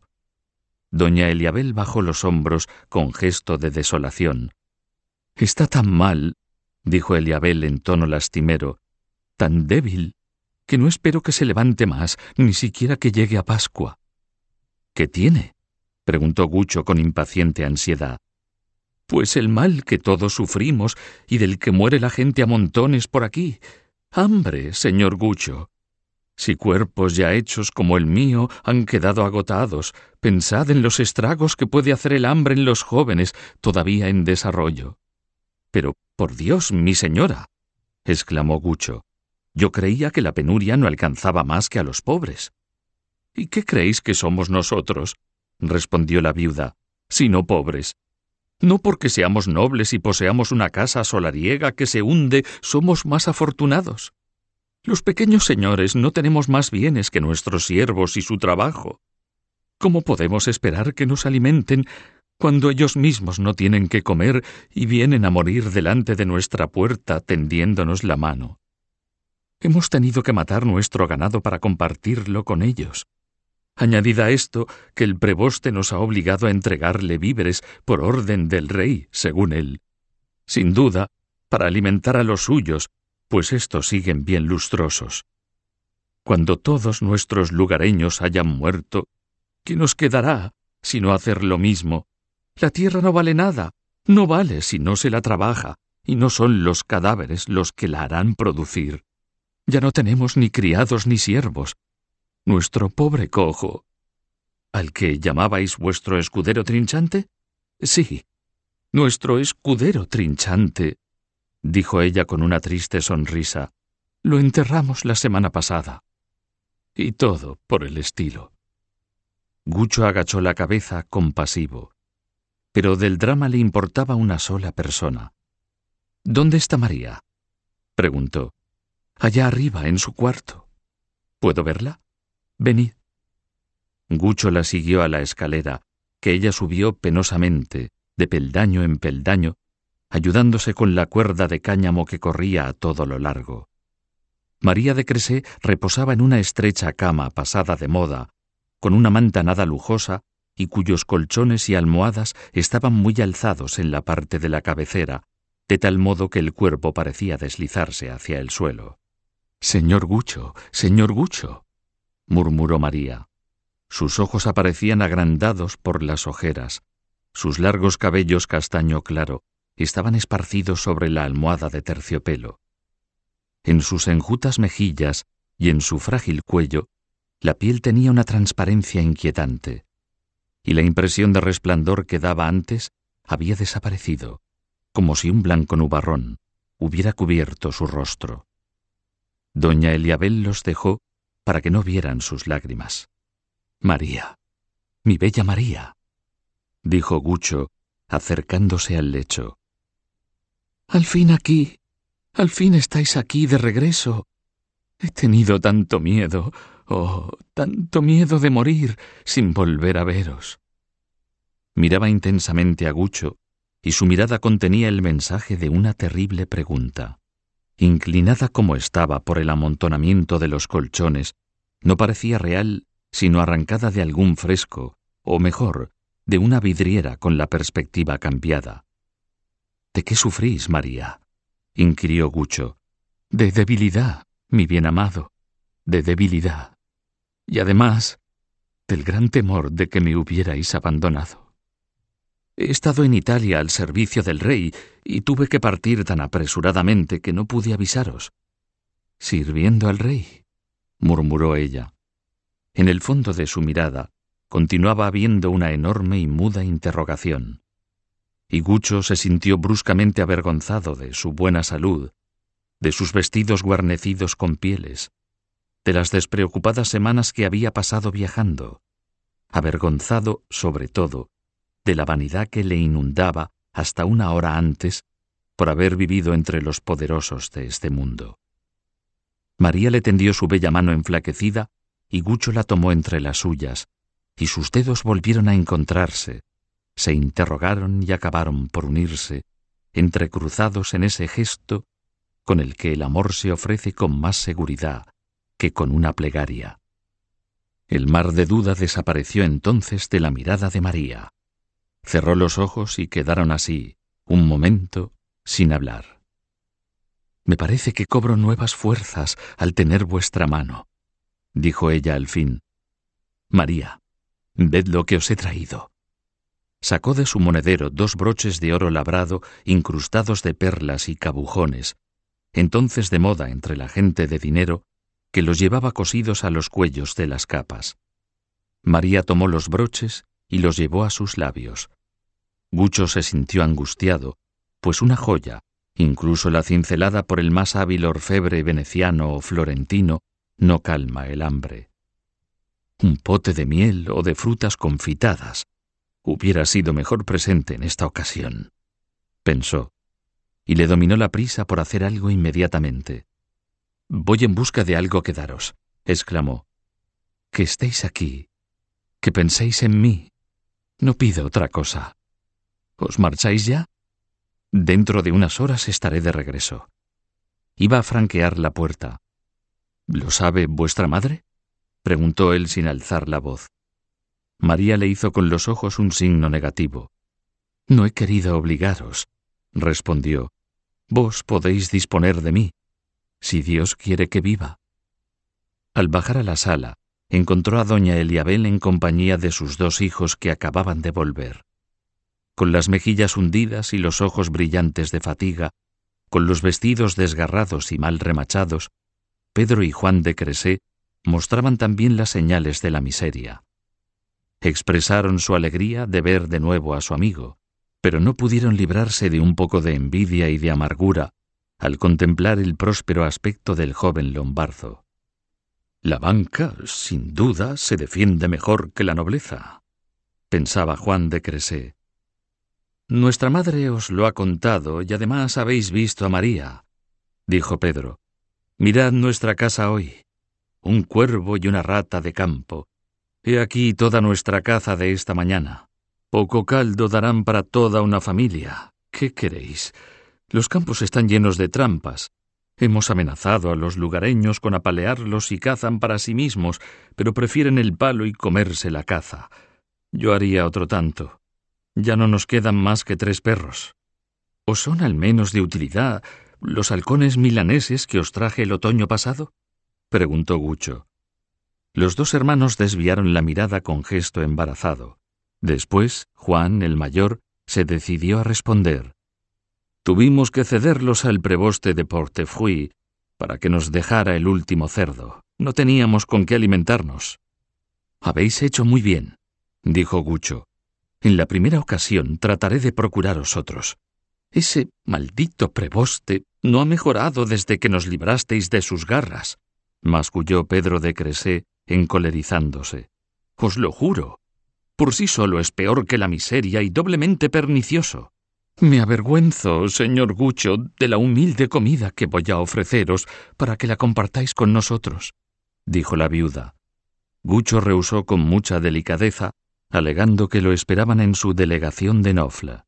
Doña Eliabel bajó los hombros con gesto de desolación. «Está tan mal», dijo Eliabel en tono lastimero, «tan débil, que no espero que se levante más, ni siquiera que llegue a Pascua». «¿Qué tiene?», preguntó Gucho con impaciente ansiedad. «Pues el mal que todos sufrimos y del que muere la gente a montones por aquí. Hambre, señor Gucho. Si cuerpos ya hechos como el mío han quedado agotados, pensad en los estragos que puede hacer el hambre en los jóvenes todavía en desarrollo». «Pero, por Dios, mi señora», exclamó Gucho, «yo creía que la penuria no alcanzaba más que a los pobres». «¿Y qué creéis que somos nosotros?», respondió la viuda, «sino pobres? No porque seamos nobles y poseamos una casa solariega que se hunde, somos más afortunados. Los pequeños señores no tenemos más bienes que nuestros siervos y su trabajo. ¿Cómo podemos esperar que nos alimenten cuando ellos mismos no tienen que comer y vienen a morir delante de nuestra puerta tendiéndonos la mano? Hemos tenido que matar nuestro ganado para compartirlo con ellos. Añadid a esto que el preboste nos ha obligado a entregarle víveres por orden del rey, según él. Sin duda, para alimentar a los suyos, pues estos siguen bien lustrosos. Cuando todos nuestros lugareños hayan muerto, ¿qué nos quedará sino hacer lo mismo? La tierra no vale nada, no vale si no se la trabaja, y no son los cadáveres los que la harán producir. Ya no tenemos ni criados ni siervos. Nuestro pobre cojo». «¿Al que llamabais vuestro escudero Trinchante?» «Sí, nuestro escudero Trinchante», dijo ella con una triste sonrisa. «Lo enterramos la semana pasada». Y todo por el estilo. Gucho agachó la cabeza compasivo. Pero del drama le importaba una sola persona. «¿Dónde está María?», preguntó. «Allá arriba, en su cuarto». «¿Puedo verla? Venid». Gucho la siguió a la escalera, que ella subió penosamente, de peldaño en peldaño, ayudándose con la cuerda de cáñamo que corría a todo lo largo. María de Cressé reposaba en una estrecha cama pasada de moda, con una manta nada lujosa y cuyos colchones y almohadas estaban muy alzados en la parte de la cabecera, de tal modo que el cuerpo parecía deslizarse hacia el suelo. «Señor Gucho, murmuró María. Sus ojos aparecían agrandados por las ojeras, Sus largos cabellos castaño claro estaban esparcidos sobre la almohada de terciopelo. En sus enjutas mejillas y en su frágil cuello, la piel tenía una transparencia inquietante, y la impresión de resplandor que daba antes había desaparecido, como si un blanco nubarrón hubiera cubierto su rostro. Doña Eliabel los dejó para que no vieran sus lágrimas. «María, mi bella María», dijo Gucho, acercándose al lecho. «Al fin estáis aquí de regreso. He tenido tanto miedo, tanto miedo de morir sin volver a veros». Miraba intensamente a Gucho, y su mirada contenía el mensaje de una terrible pregunta. Inclinada como estaba por el amontonamiento de los colchones, no parecía real, sino arrancada de algún fresco, o mejor, de una vidriera con la perspectiva cambiada. «¿De qué sufrís, María?», inquirió Gucho. «De debilidad, mi bien amado, de debilidad. Y además, del gran temor de que me hubierais abandonado. He estado en Italia al servicio del rey y tuve que partir tan apresuradamente que no pude avisaros». «¿Sirviendo al rey?», murmuró ella. En el fondo de su mirada continuaba habiendo una enorme y muda interrogación. Y Gucho se sintió bruscamente avergonzado de su buena salud, de sus vestidos guarnecidos con pieles, de las despreocupadas semanas que había pasado viajando, avergonzado, sobre todo, de la vanidad que le inundaba hasta una hora antes por haber vivido entre los poderosos de este mundo. María le tendió su bella mano enflaquecida y Gucho la tomó entre las suyas, y sus dedos volvieron a encontrarse, se interrogaron y acabaron por unirse, entrecruzados en ese gesto con el que el amor se ofrece con más seguridad que con una plegaria. El mar de duda desapareció entonces de la mirada de María. Cerró los ojos y quedaron así, un momento, sin hablar. «Me parece que cobro nuevas fuerzas al tener vuestra mano», dijo ella al fin. «María, ved lo que os he traído». Sacó de su monedero 2 broches de oro labrado incrustados de perlas y cabujones, entonces de moda entre la gente de dinero, que los llevaba cosidos a los cuellos de las capas. María tomó los broches y los llevó a sus labios. Gucho se sintió angustiado, pues una joya, incluso la cincelada por el más hábil orfebre veneciano o florentino, no calma el hambre. Un pote de miel o de frutas confitadas hubiera sido mejor presente en esta ocasión, pensó, y le dominó la prisa por hacer algo inmediatamente. «Voy en busca de algo que daros», exclamó. «Que estéis aquí, que penséis en mí. No pido otra cosa. ¿Os marcháis ya? Dentro de unas horas estaré de regreso». Iba a franquear la puerta. «¿Lo sabe vuestra madre?», preguntó él sin alzar la voz. María le hizo con los ojos un signo negativo. «No he querido obligaros», respondió. «Vos podéis disponer de mí, si Dios quiere que viva». Al bajar a la sala, encontró a doña Eliabel en compañía de sus 2 hijos que acababan de volver. Con las mejillas hundidas y los ojos brillantes de fatiga, con los vestidos desgarrados y mal remachados, Pedro y Juan de Cresé mostraban también las señales de la miseria. Expresaron su alegría de ver de nuevo a su amigo, pero no pudieron librarse de un poco de envidia y de amargura al contemplar el próspero aspecto del joven lombardo. «La banca, sin duda, se defiende mejor que la nobleza», pensaba Juan de Cresé. «Nuestra madre os lo ha contado y además habéis visto a María», dijo Pedro. «Mirad nuestra casa hoy. Un cuervo y una rata de campo. He aquí toda nuestra caza de esta mañana. Poco caldo darán para toda una familia. ¿Qué queréis? Los campos están llenos de trampas. Hemos amenazado a los lugareños con apalearlos y cazan para sí mismos, pero prefieren el palo y comerse la caza. Yo haría otro tanto. Ya no nos quedan más que 3 perros. ¿Os son al menos de utilidad los halcones milaneses que os traje el otoño pasado?», preguntó Gucho. Los 2 hermanos desviaron la mirada con gesto embarazado. Después, Juan, el mayor, se decidió a responder. Tuvimos que cederlos al preboste de Portefeuille para que nos dejara el último cerdo. No teníamos con qué alimentarnos. Habéis hecho muy bien, dijo Gucho. En la primera ocasión trataré de procuraros otros. Ese maldito preboste no ha mejorado desde que nos librasteis de sus garras, masculló Pedro de Cressé, encolerizándose. Os lo juro. Por sí solo es peor que la miseria y doblemente pernicioso. Me avergüenzo, señor Gucho, de la humilde comida que voy a ofreceros para que la compartáis con nosotros, dijo la viuda. Gucho rehusó con mucha delicadeza, alegando que lo esperaban en su delegación de Nofla.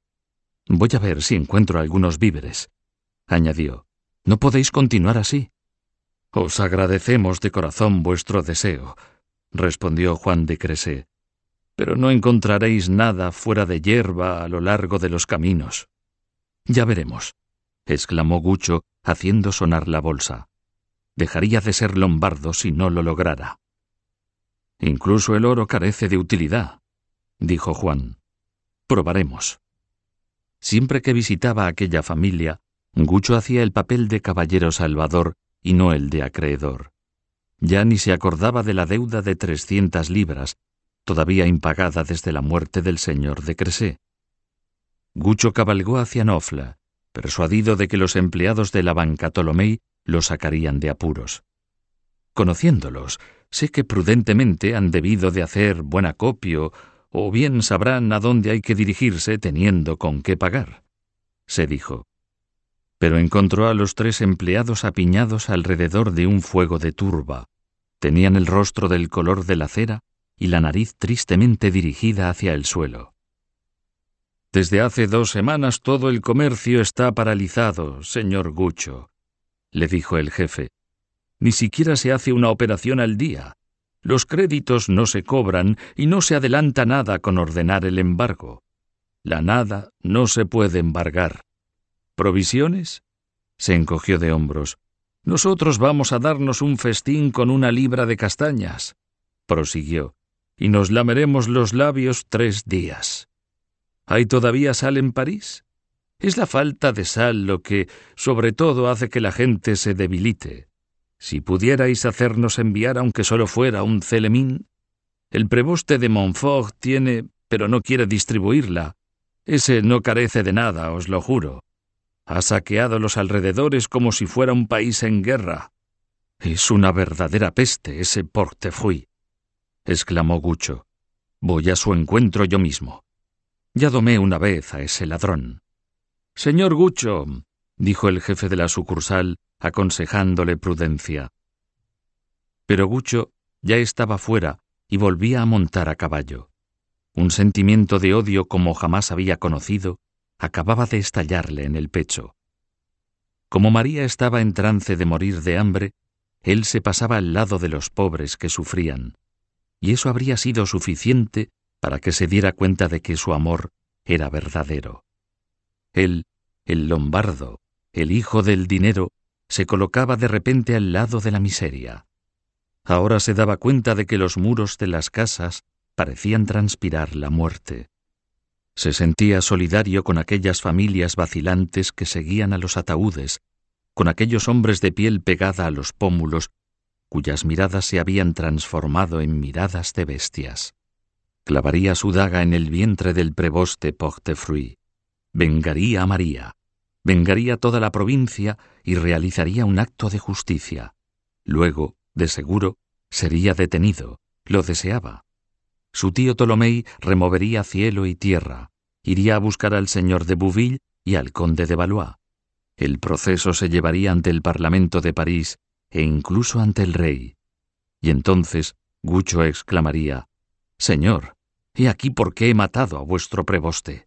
Voy a ver si encuentro algunos víveres, añadió. No podéis continuar así. Os agradecemos de corazón vuestro deseo, respondió Juan de Cressé, pero no encontraréis nada fuera de hierba a lo largo de los caminos. Ya veremos, exclamó Gucho, haciendo sonar la bolsa. Dejaría de ser lombardo si no lo lograra. Incluso el oro carece de utilidad, dijo Juan. Probaremos. Siempre que visitaba a aquella familia, Gucho hacía el papel de caballero salvador y no el de acreedor. Ya ni se acordaba de la deuda de 300 libras, todavía impagada desde la muerte del señor de Cressé. Gucho cabalgó hacia Nofla, persuadido de que los empleados de la banca Tolomei lo sacarían de apuros. Conociéndolos, sé que prudentemente han debido de hacer buen acopio, o bien sabrán a dónde hay que dirigirse teniendo con qué pagar, se dijo. Pero encontró a los 3 empleados apiñados alrededor de un fuego de turba. Tenían el rostro del color de la cera y la nariz tristemente dirigida hacia el suelo. Desde hace 2 semanas todo el comercio está paralizado, señor Gucho, le dijo el jefe. Ni siquiera se hace una operación al día. Los créditos no se cobran y no se adelanta nada con ordenar el embargo. La nada no se puede embargar. ¿Provisiones? Se encogió de hombros. Nosotros vamos a darnos un festín con 1 libra de castañas, prosiguió, y nos lameremos los labios 3 días. ¿Hay todavía sal en París? Es la falta de sal lo que, sobre todo, hace que la gente se debilite. Si pudierais hacernos enviar aunque solo fuera un celemín. El preboste de Montfort tiene, pero no quiere distribuirla. Ese no carece de nada, os lo juro. Ha saqueado los alrededores como si fuera un país en guerra. Es una verdadera peste ese Portefeuille, exclamó Gucho. Voy a su encuentro yo mismo. Ya domé una vez a ese ladrón. Señor Gucho, dijo el jefe de la sucursal, aconsejándole prudencia. Pero Gucho ya estaba fuera y volvía a montar a caballo. Un sentimiento de odio como jamás había conocido acababa de estallarle en el pecho. Como María estaba en trance de morir de hambre, él se pasaba al lado de los pobres que sufrían, y eso habría sido suficiente para que se diera cuenta de que su amor era verdadero. Él, el lombardo, el hijo del dinero, se colocaba de repente al lado de la miseria. Ahora se daba cuenta de que los muros de las casas parecían transpirar la muerte. Se sentía solidario con aquellas familias vacilantes que seguían a los ataúdes, con aquellos hombres de piel pegada a los pómulos, cuyas miradas se habían transformado en miradas de bestias. Clavaría su daga en el vientre del preboste Portefeuille. Vengaría a María. Vengaría toda la provincia y realizaría un acto de justicia. Luego, de seguro, sería detenido. Lo deseaba. Su tío Tolomei removería cielo y tierra. Iría a buscar al señor de Bouville y al conde de Valois. El proceso se llevaría ante el Parlamento de París e incluso ante el rey. Y entonces Gucho exclamaría: «Señor, he aquí por qué he matado a vuestro preboste».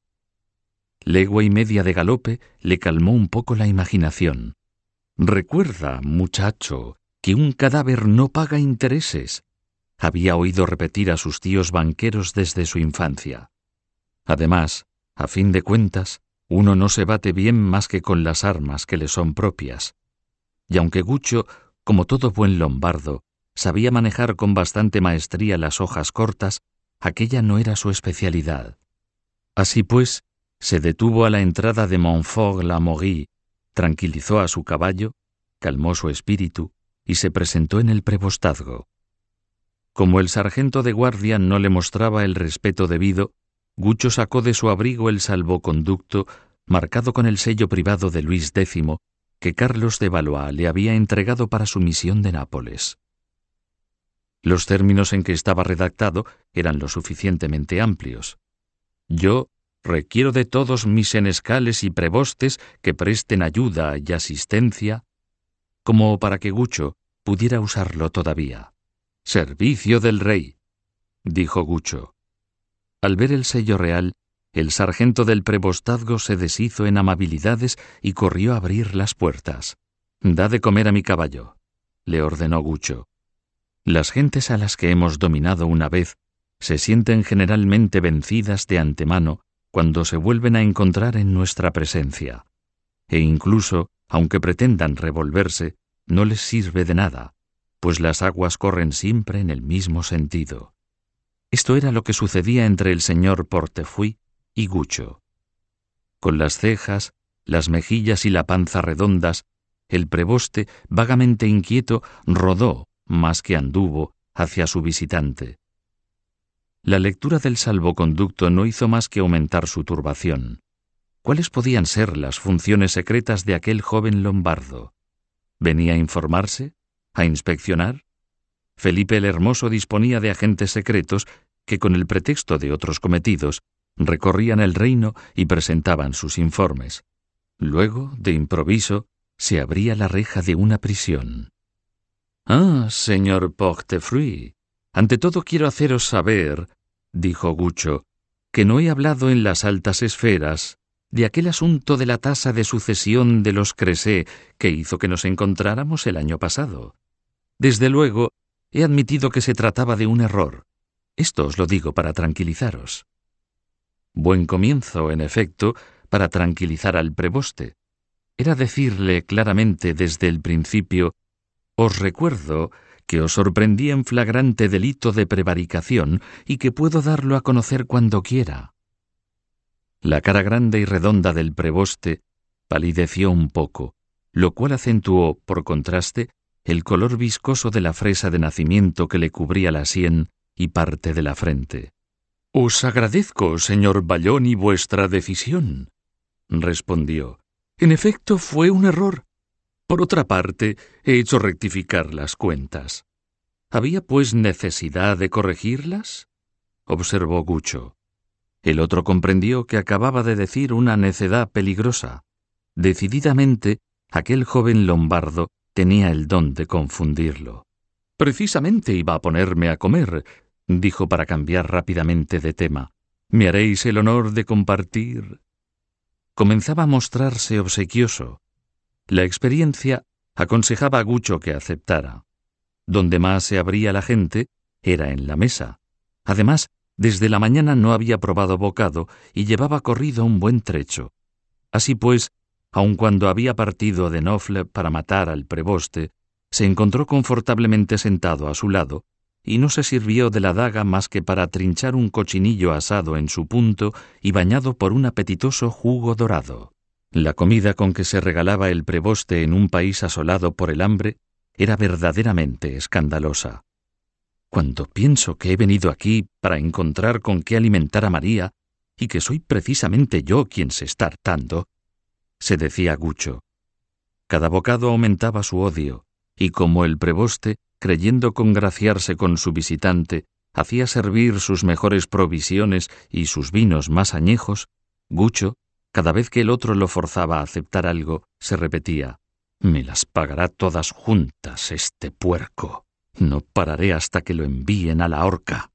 Legua y media de galope le calmó un poco la imaginación. «Recuerda, muchacho, que un cadáver no paga intereses», había oído repetir a sus tíos banqueros desde su infancia. Además, a fin de cuentas, uno no se bate bien más que con las armas que le son propias. Y aunque Gucho, como todo buen lombardo, sabía manejar con bastante maestría las hojas cortas, aquella no era su especialidad. Así pues, se detuvo a la entrada de Montfort-l'Amaury, tranquilizó a su caballo, calmó su espíritu y se presentó en el prevostazgo. Como el sargento de guardia no le mostraba el respeto debido, Gucho sacó de su abrigo el salvoconducto marcado con el sello privado de Luis X que Carlos de Valois le había entregado para su misión de Nápoles. Los términos en que estaba redactado eran lo suficientemente amplios. Yo requiero de todos mis senescales y prebostes que presten ayuda y asistencia, como para que Gucho pudiera usarlo todavía. «Servicio del rey», dijo Gucho. Al ver el sello real, el sargento del prevostazgo se deshizo en amabilidades y corrió a abrir las puertas. «Da de comer a mi caballo», le ordenó Gucho. Las gentes a las que hemos dominado una vez se sienten generalmente vencidas de antemano cuando se vuelven a encontrar en nuestra presencia. E incluso, aunque pretendan revolverse, no les sirve de nada, pues las aguas corren siempre en el mismo sentido. Esto era lo que sucedía entre el señor Portefuy y Gucho. Con las cejas, las mejillas y la panza redondas, el preboste, vagamente inquieto, rodó, más que anduvo, hacia su visitante. La lectura del salvoconducto no hizo más que aumentar su turbación. ¿Cuáles podían ser las funciones secretas de aquel joven lombardo? ¿Venía a informarse? ¿A inspeccionar? Felipe el Hermoso disponía de agentes secretos que, con el pretexto de otros cometidos, recorrían el reino y presentaban sus informes. Luego, de improviso, se abría la reja de una prisión. «Ah, señor Portefuy, ante todo quiero haceros saber», dijo Gucho, «que no he hablado en las altas esferas de aquel asunto de la tasa de sucesión de los Cressé que hizo que nos encontráramos el año pasado. Desde luego, he admitido que se trataba de un error. Esto os lo digo para tranquilizaros». Buen comienzo, en efecto, para tranquilizar al preboste. Era decirle claramente desde el principio: «Os recuerdo que os sorprendí en flagrante delito de prevaricación y que puedo darlo a conocer cuando quiera». La cara grande y redonda del preboste palideció un poco, lo cual acentuó, por contraste, el color viscoso de la fresa de nacimiento que le cubría la sien y parte de la frente. «Os agradezco, señor Balloni, vuestra decisión», respondió. «En efecto, fue un error. Por otra parte, he hecho rectificar las cuentas». «¿Había, pues, necesidad de corregirlas?», observó Gucho. El otro comprendió que acababa de decir una necedad peligrosa. Decididamente, aquel joven lombardo tenía el don de confundirlo. «Precisamente iba a ponerme a comer», dijo para cambiar rápidamente de tema. «¿Me haréis el honor de compartir?» Comenzaba a mostrarse obsequioso. La experiencia aconsejaba a Gucho que aceptara. Donde más se abría la gente era en la mesa. Además, desde la mañana no había probado bocado y llevaba corrido un buen trecho. Así pues, aun cuando había partido de Nofle para matar al preboste, se encontró confortablemente sentado a su lado y no se sirvió de la daga más que para trinchar un cochinillo asado en su punto y bañado por un apetitoso jugo dorado. La comida con que se regalaba el preboste en un país asolado por el hambre era verdaderamente escandalosa. «Cuando pienso que he venido aquí para encontrar con qué alimentar a María y que soy precisamente yo quien se está hartando», se decía Gucho. Cada bocado aumentaba su odio, y como el preboste, creyendo congraciarse con su visitante, hacía servir sus mejores provisiones y sus vinos más añejos, Gucho, cada vez que el otro lo forzaba a aceptar algo, se repetía: «Me las pagará todas juntas este puerco. No pararé hasta que lo envíen a la horca».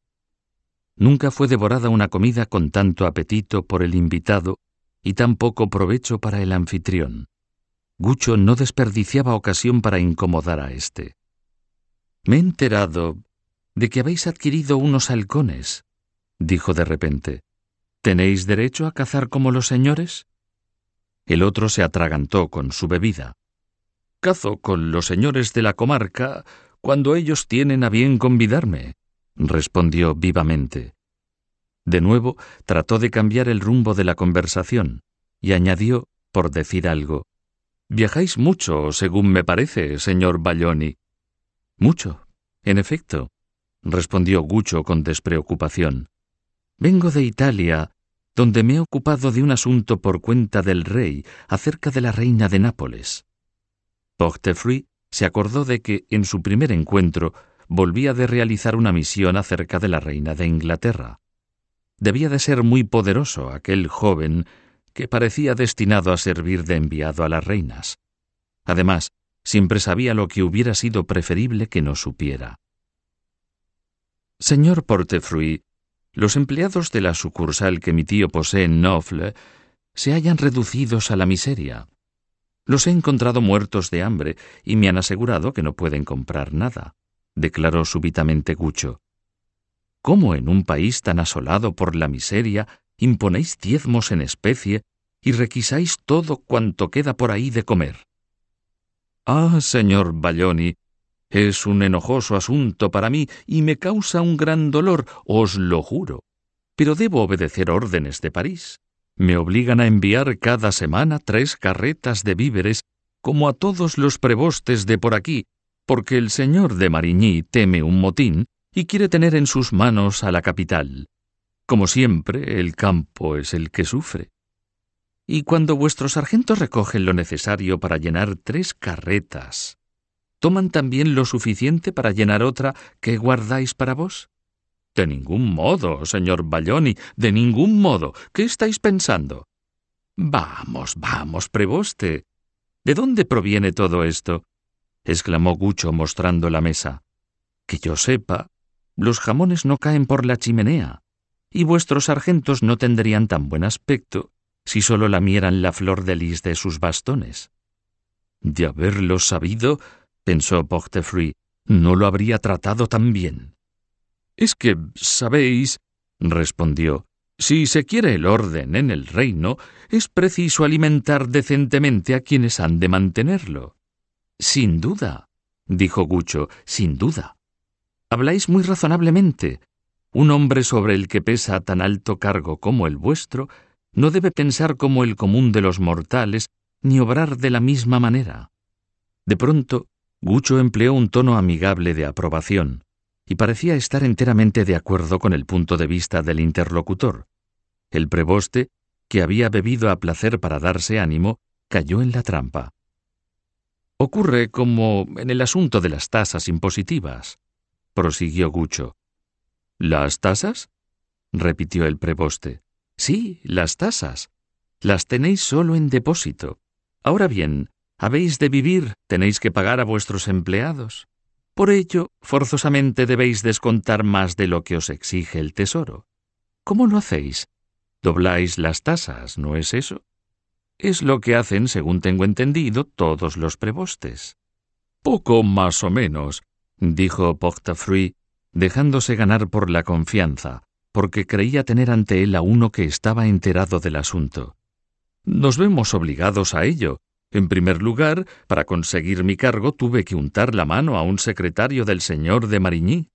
Nunca fue devorada una comida con tanto apetito por el invitado y tan poco provecho para el anfitrión. Gucho no desperdiciaba ocasión para incomodar a éste. «Me he enterado de que habéis adquirido unos halcones», dijo de repente. «¿Tenéis derecho a cazar como los señores?» El otro se atragantó con su bebida. «Cazo con los señores de la comarca cuando ellos tienen a bien convidarme. respondió vivamente. De nuevo trató de cambiar el rumbo de la conversación y añadió, por decir algo: «Viajáis mucho, según me parece, señor Baglioni». «Mucho, en efecto», respondió Guccio con despreocupación. «Vengo de Italia, donde me he ocupado de un asunto por cuenta del rey acerca de la reina de Nápoles». Portefeuille se acordó de que, en su primer encuentro, volvía de realizar una misión acerca de la reina de Inglaterra. Debía de ser muy poderoso aquel joven que parecía destinado a servir de enviado a las reinas. Además, siempre sabía lo que hubiera sido preferible que no supiera. «Señor Portefeuille, los empleados de la sucursal que mi tío posee en Knofle se hallan reducidos a la miseria. Los he encontrado muertos de hambre y me han asegurado que no pueden comprar nada», declaró súbitamente Guccio. «¿Cómo en un país tan asolado por la miseria imponéis diezmos en especie y requisáis todo cuanto queda por ahí de comer?» «Ah, señor Baglioni, es un enojoso asunto para mí y me causa un gran dolor, os lo juro. Pero debo obedecer órdenes de París. Me obligan a enviar cada semana 3 carretas de víveres, como a todos los prebostes de por aquí, porque el señor de Marigny teme un motín y quiere tener en sus manos a la capital. Como siempre, el campo es el que sufre. Y cuando vuestros sargentos recogen lo necesario para llenar 3 carretas, ¿toman también lo suficiente para llenar otra que guardáis para vos? De ningún modo, señor Baglioni, de ningún modo. ¿Qué estáis pensando? Vamos, preboste. ¿De dónde proviene todo esto?, exclamó Guccio mostrando la mesa. Que yo sepa, los jamones no caen por la chimenea, y vuestros sargentos no tendrían tan buen aspecto si solo lamieran la flor de lis de sus bastones. De haberlo sabido, pensó Portefeuille, no lo habría tratado tan bien. «Es que, sabéis», respondió, «si se quiere el orden en el reino, es preciso alimentar decentemente a quienes han de mantenerlo». «Sin duda», dijo Guccio, «sin duda. Habláis muy razonablemente. Un hombre sobre el que pesa tan alto cargo como el vuestro no debe pensar como el común de los mortales ni obrar de la misma manera». De pronto, Guccio empleó un tono amigable de aprobación y parecía estar enteramente de acuerdo con el punto de vista del interlocutor. El preboste, que había bebido a placer para darse ánimo, cayó en la trampa. «Ocurre como en el asunto de las tasas impositivas», prosiguió Guccio. «¿Las tasas?», repitió el preboste. «Sí, las tasas. Las tenéis solo en depósito. Ahora bien, habéis de vivir, tenéis que pagar a vuestros empleados. Por ello, forzosamente debéis descontar más de lo que os exige el tesoro. ¿Cómo lo hacéis? Dobláis las tasas, ¿no es eso? Es lo que hacen, según tengo entendido, todos los prebostes». «Poco más o menos», dijo Portefeuille, dejándose ganar por la confianza, porque creía tener ante él a uno que estaba enterado del asunto. «Nos vemos obligados a ello. En primer lugar, para conseguir mi cargo tuve que untar la mano a un secretario del señor de Marigny».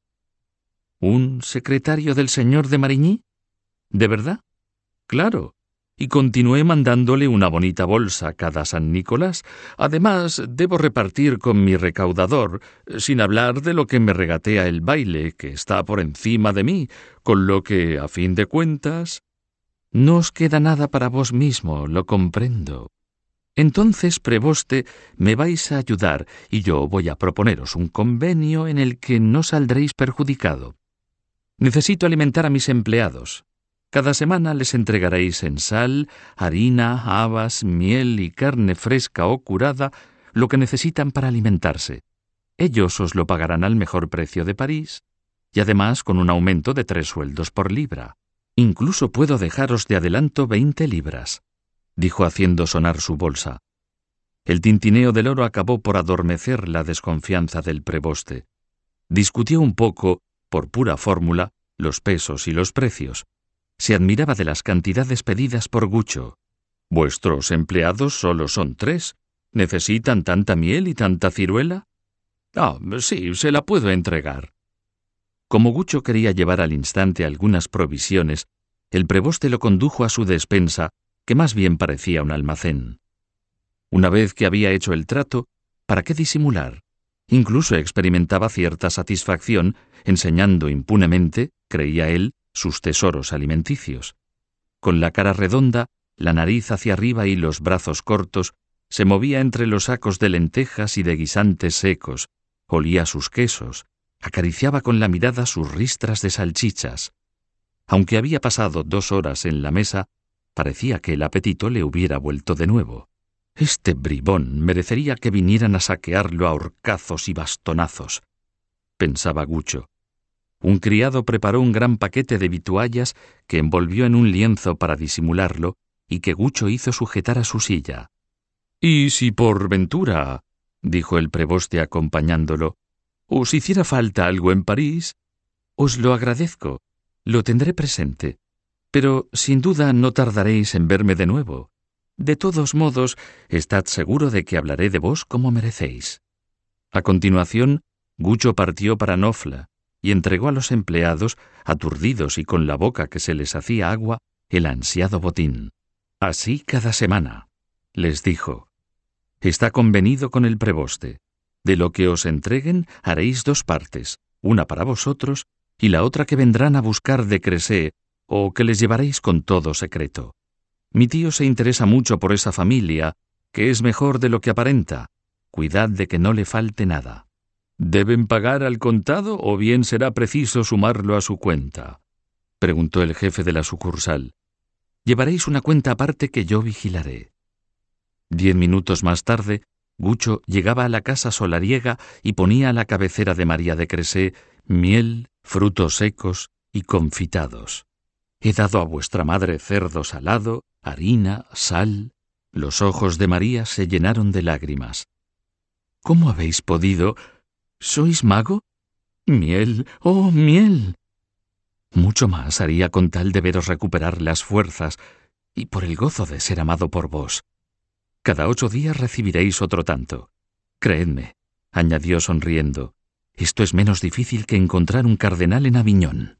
«¿Un secretario del señor de Marigny? ¿De verdad?» «Claro. Y continué mandándole una bonita bolsa cada San Nicolás. Además, debo repartir con mi recaudador, sin hablar de lo que me regatea el baile, que está por encima de mí, con lo que, a fin de cuentas...» «No os queda nada para vos mismo, lo comprendo. Entonces, preboste, me vais a ayudar y yo voy a proponeros un convenio en el que no saldréis perjudicado. Necesito alimentar a mis empleados. Cada semana les entregaréis en sal, harina, habas, miel y carne fresca o curada lo que necesitan para alimentarse. Ellos os lo pagarán al mejor precio de París y además con un aumento de 3 sueldos por libra. Incluso puedo dejaros de adelanto 20 libras, dijo haciendo sonar su bolsa. El tintineo del oro acabó por adormecer la desconfianza del preboste. Discutió un poco, por pura fórmula, los pesos y los precios. Se admiraba de las cantidades pedidas por Guccio. «¿Vuestros empleados solo son 3? ¿Necesitan tanta miel y tanta ciruela?» «Ah, sí, se la puedo entregar». Como Gucho quería llevar al instante algunas provisiones, el preboste lo condujo a su despensa, que más bien parecía un almacén. Una vez que había hecho el trato, ¿para qué disimular? Incluso experimentaba cierta satisfacción enseñando impunemente, creía él, sus tesoros alimenticios. Con la cara redonda, la nariz hacia arriba y los brazos cortos, se movía entre los sacos de lentejas y de guisantes secos, olía sus quesos, acariciaba con la mirada sus ristras de salchichas. Aunque había pasado 2 horas en la mesa, parecía que el apetito le hubiera vuelto de nuevo. Este bribón merecería que vinieran a saquearlo a horcazos y bastonazos, pensaba Gucho. Un criado preparó un gran paquete de vituallas que envolvió en un lienzo para disimularlo y que Gucho hizo sujetar a su silla. «Y si por ventura», dijo el preboste acompañándolo, «os hiciera falta algo en París, os lo agradezco, lo tendré presente, pero sin duda no tardaréis en verme de nuevo. De todos modos, estad seguro de que hablaré de vos como merecéis». A continuación, Gucho partió para Nofla y entregó a los empleados, aturdidos y con la boca que se les hacía agua, el ansiado botín. «Así cada semana», les dijo. «Está convenido con el preboste. De lo que os entreguen haréis 2 partes, una para vosotros y la otra que vendrán a buscar de Cressé o que les llevaréis con todo secreto. Mi tío se interesa mucho por esa familia, que es mejor de lo que aparenta. Cuidad de que no le falte nada». «¿Deben pagar al contado o bien será preciso sumarlo a su cuenta?», preguntó el jefe de la sucursal. «Llevaréis una cuenta aparte que yo vigilaré». 10 minutos más tarde, Gucho llegaba a la casa solariega y ponía a la cabecera de María de Cressé miel, frutos secos y confitados. «He dado a vuestra madre cerdo salado, harina, sal». Los ojos de María se llenaron de lágrimas. «¿Cómo habéis podido? ¿Sois mago? Miel, oh miel». «Mucho más haría con tal de veros recuperar las fuerzas y por el gozo de ser amado por vos. Cada 8 días recibiréis otro tanto. Creedme», añadió sonriendo, «esto es menos difícil que encontrar un cardenal en Aviñón».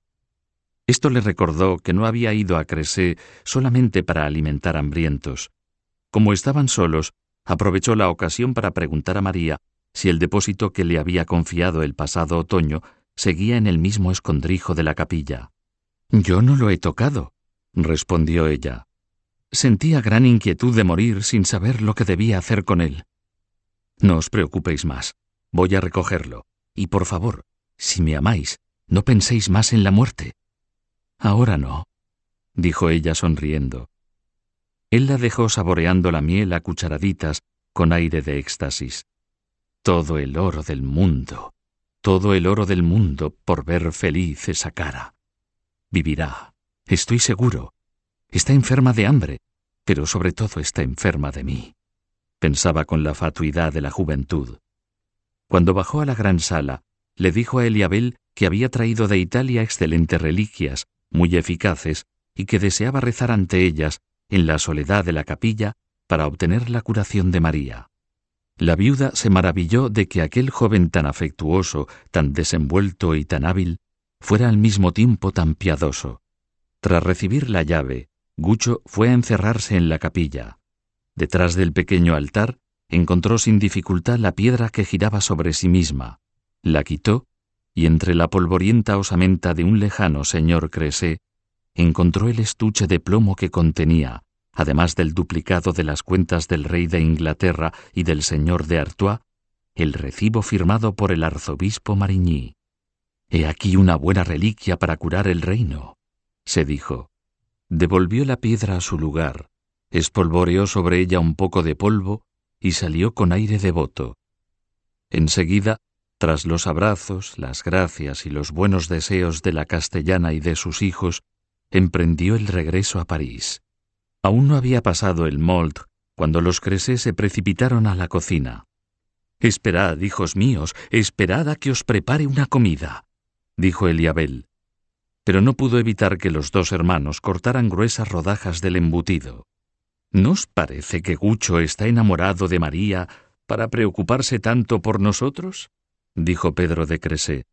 Esto le recordó que no había ido a Cressé solamente para alimentar hambrientos. Como estaban solos, aprovechó la ocasión para preguntar a María si el depósito que le había confiado el pasado otoño seguía en el mismo escondrijo de la capilla. «Yo no lo he tocado», respondió ella. «Sentía gran inquietud de morir sin saber lo que debía hacer con él. No os preocupéis más, voy a recogerlo, y por favor, si me amáis, no penséis más en la muerte». «Ahora no», dijo ella sonriendo. Él la dejó saboreando la miel a cucharaditas con aire de éxtasis. Todo el oro del mundo por ver feliz esa cara. Vivirá, estoy seguro. Está enferma de hambre, pero sobre todo está enferma de mí», pensaba con la fatuidad de la juventud. Cuando bajó a la gran sala, le dijo a Eliabel que había traído de Italia excelentes reliquias, muy eficaces, y que deseaba rezar ante ellas, en la soledad de la capilla, para obtener la curación de María. La viuda se maravilló de que aquel joven tan afectuoso, tan desenvuelto y tan hábil, fuera al mismo tiempo tan piadoso. Tras recibir la llave, Gucho fue a encerrarse en la capilla. Detrás del pequeño altar, encontró sin dificultad la piedra que giraba sobre sí misma. La quitó, y entre la polvorienta osamenta de un lejano señor Cressé, encontró el estuche de plomo que contenía, además del duplicado de las cuentas del rey de Inglaterra y del señor de Artois, el recibo firmado por el arzobispo Marigny. «He aquí una buena reliquia para curar el reino», se dijo. Devolvió la piedra a su lugar, espolvoreó sobre ella un poco de polvo y salió con aire devoto. Enseguida, tras los abrazos, las gracias y los buenos deseos de la castellana y de sus hijos, emprendió el regreso a París. Aún no había pasado el Molt cuando los Cressé se precipitaron a la cocina. «Esperad, hijos míos, esperad a que os prepare una comida», dijo Eliabel. Pero no pudo evitar que los 2 hermanos cortaran gruesas rodajas del embutido. «¿No os parece que Gucho está enamorado de María para preocuparse tanto por nosotros?», dijo Pedro de Cressé.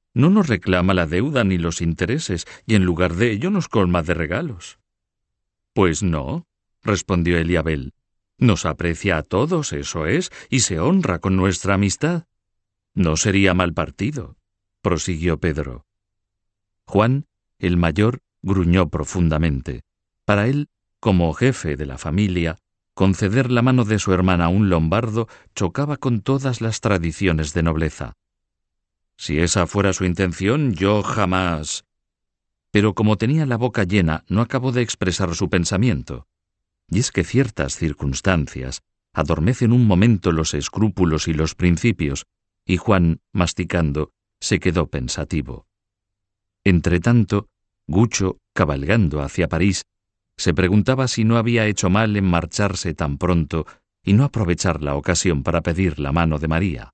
No nos reclama la deuda ni los intereses, y en lugar de ello nos colma de regalos. Pues no, respondió Eliabel. Nos aprecia a todos, eso es, y se honra con nuestra amistad. No sería mal partido, prosiguió Pedro. Juan, el mayor, gruñó profundamente. Para él, como jefe de la familia, conceder la mano de su hermana a un lombardo chocaba con todas las tradiciones de nobleza. Si esa fuera su intención, yo jamás... Pero como tenía la boca llena, no acabó de expresar su pensamiento. Y es que ciertas circunstancias adormecen un momento los escrúpulos y los principios, y Juan, masticando, se quedó pensativo. Entretanto, Gucho, cabalgando hacia París, se preguntaba si no había hecho mal en marcharse tan pronto y no aprovechar la ocasión para pedir la mano de María.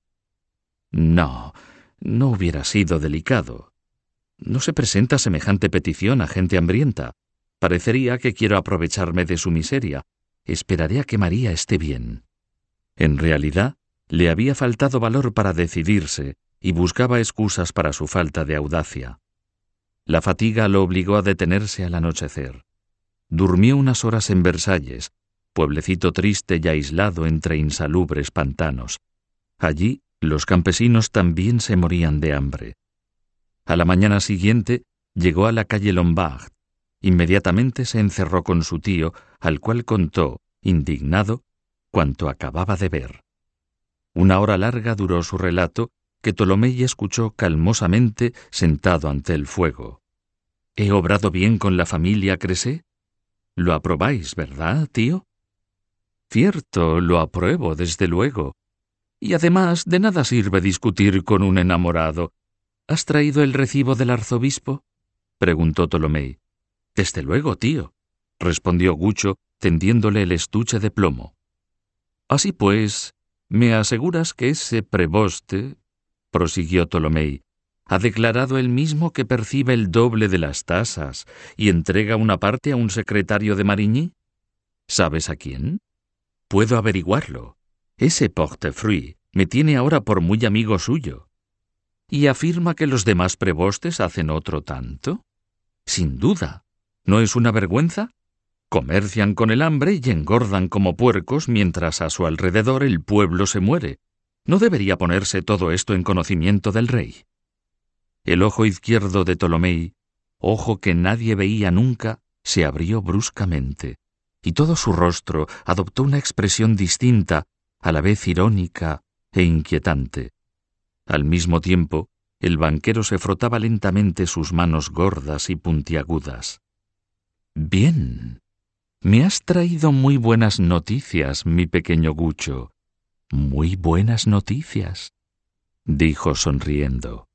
No hubiera sido delicado. No se presenta semejante petición a gente hambrienta. Parecería que quiero aprovecharme de su miseria. Esperaré a que María esté bien. En realidad, le había faltado valor para decidirse y buscaba excusas para su falta de audacia. La fatiga lo obligó a detenerse al anochecer. Durmió unas horas en Versalles, pueblecito triste y aislado entre insalubres pantanos. Allí los campesinos también se morían de hambre. A la mañana siguiente llegó a la calle Lombard. Inmediatamente se encerró con su tío, al cual contó, indignado, cuanto acababa de ver. Una hora larga duró su relato, que Tolomei escuchó calmosamente sentado ante el fuego. ¿He obrado bien con la familia Cresé? Lo aprobáis, ¿verdad, tío? Cierto, lo apruebo, desde luego. Y además, de nada sirve discutir con un enamorado. ¿Has traído el recibo del arzobispo?, preguntó Tolomei. Desde luego, tío, respondió Gucho, tendiéndole el estuche de plomo. Así pues, ¿me aseguras que ese preboste, prosiguió Tolomei, ha declarado él mismo que percibe el doble de las tasas y entrega una parte a un secretario de Marigny? ¿Sabes a quién? Puedo averiguarlo. Ese Portefeuille me tiene ahora por muy amigo suyo. ¿Y afirma que los demás prebostes hacen otro tanto? Sin duda. ¿No es una vergüenza? Comercian con el hambre y engordan como puercos mientras a su alrededor el pueblo se muere. ¿No debería ponerse todo esto en conocimiento del rey? El ojo izquierdo de Tolomei, ojo que nadie veía nunca, se abrió bruscamente, y todo su rostro adoptó una expresión distinta, a la vez irónica e inquietante. Al mismo tiempo, el banquero se frotaba lentamente sus manos gordas y puntiagudas. «Bien. Me has traído muy buenas noticias, mi pequeño Gucho. Muy buenas noticias», dijo sonriendo.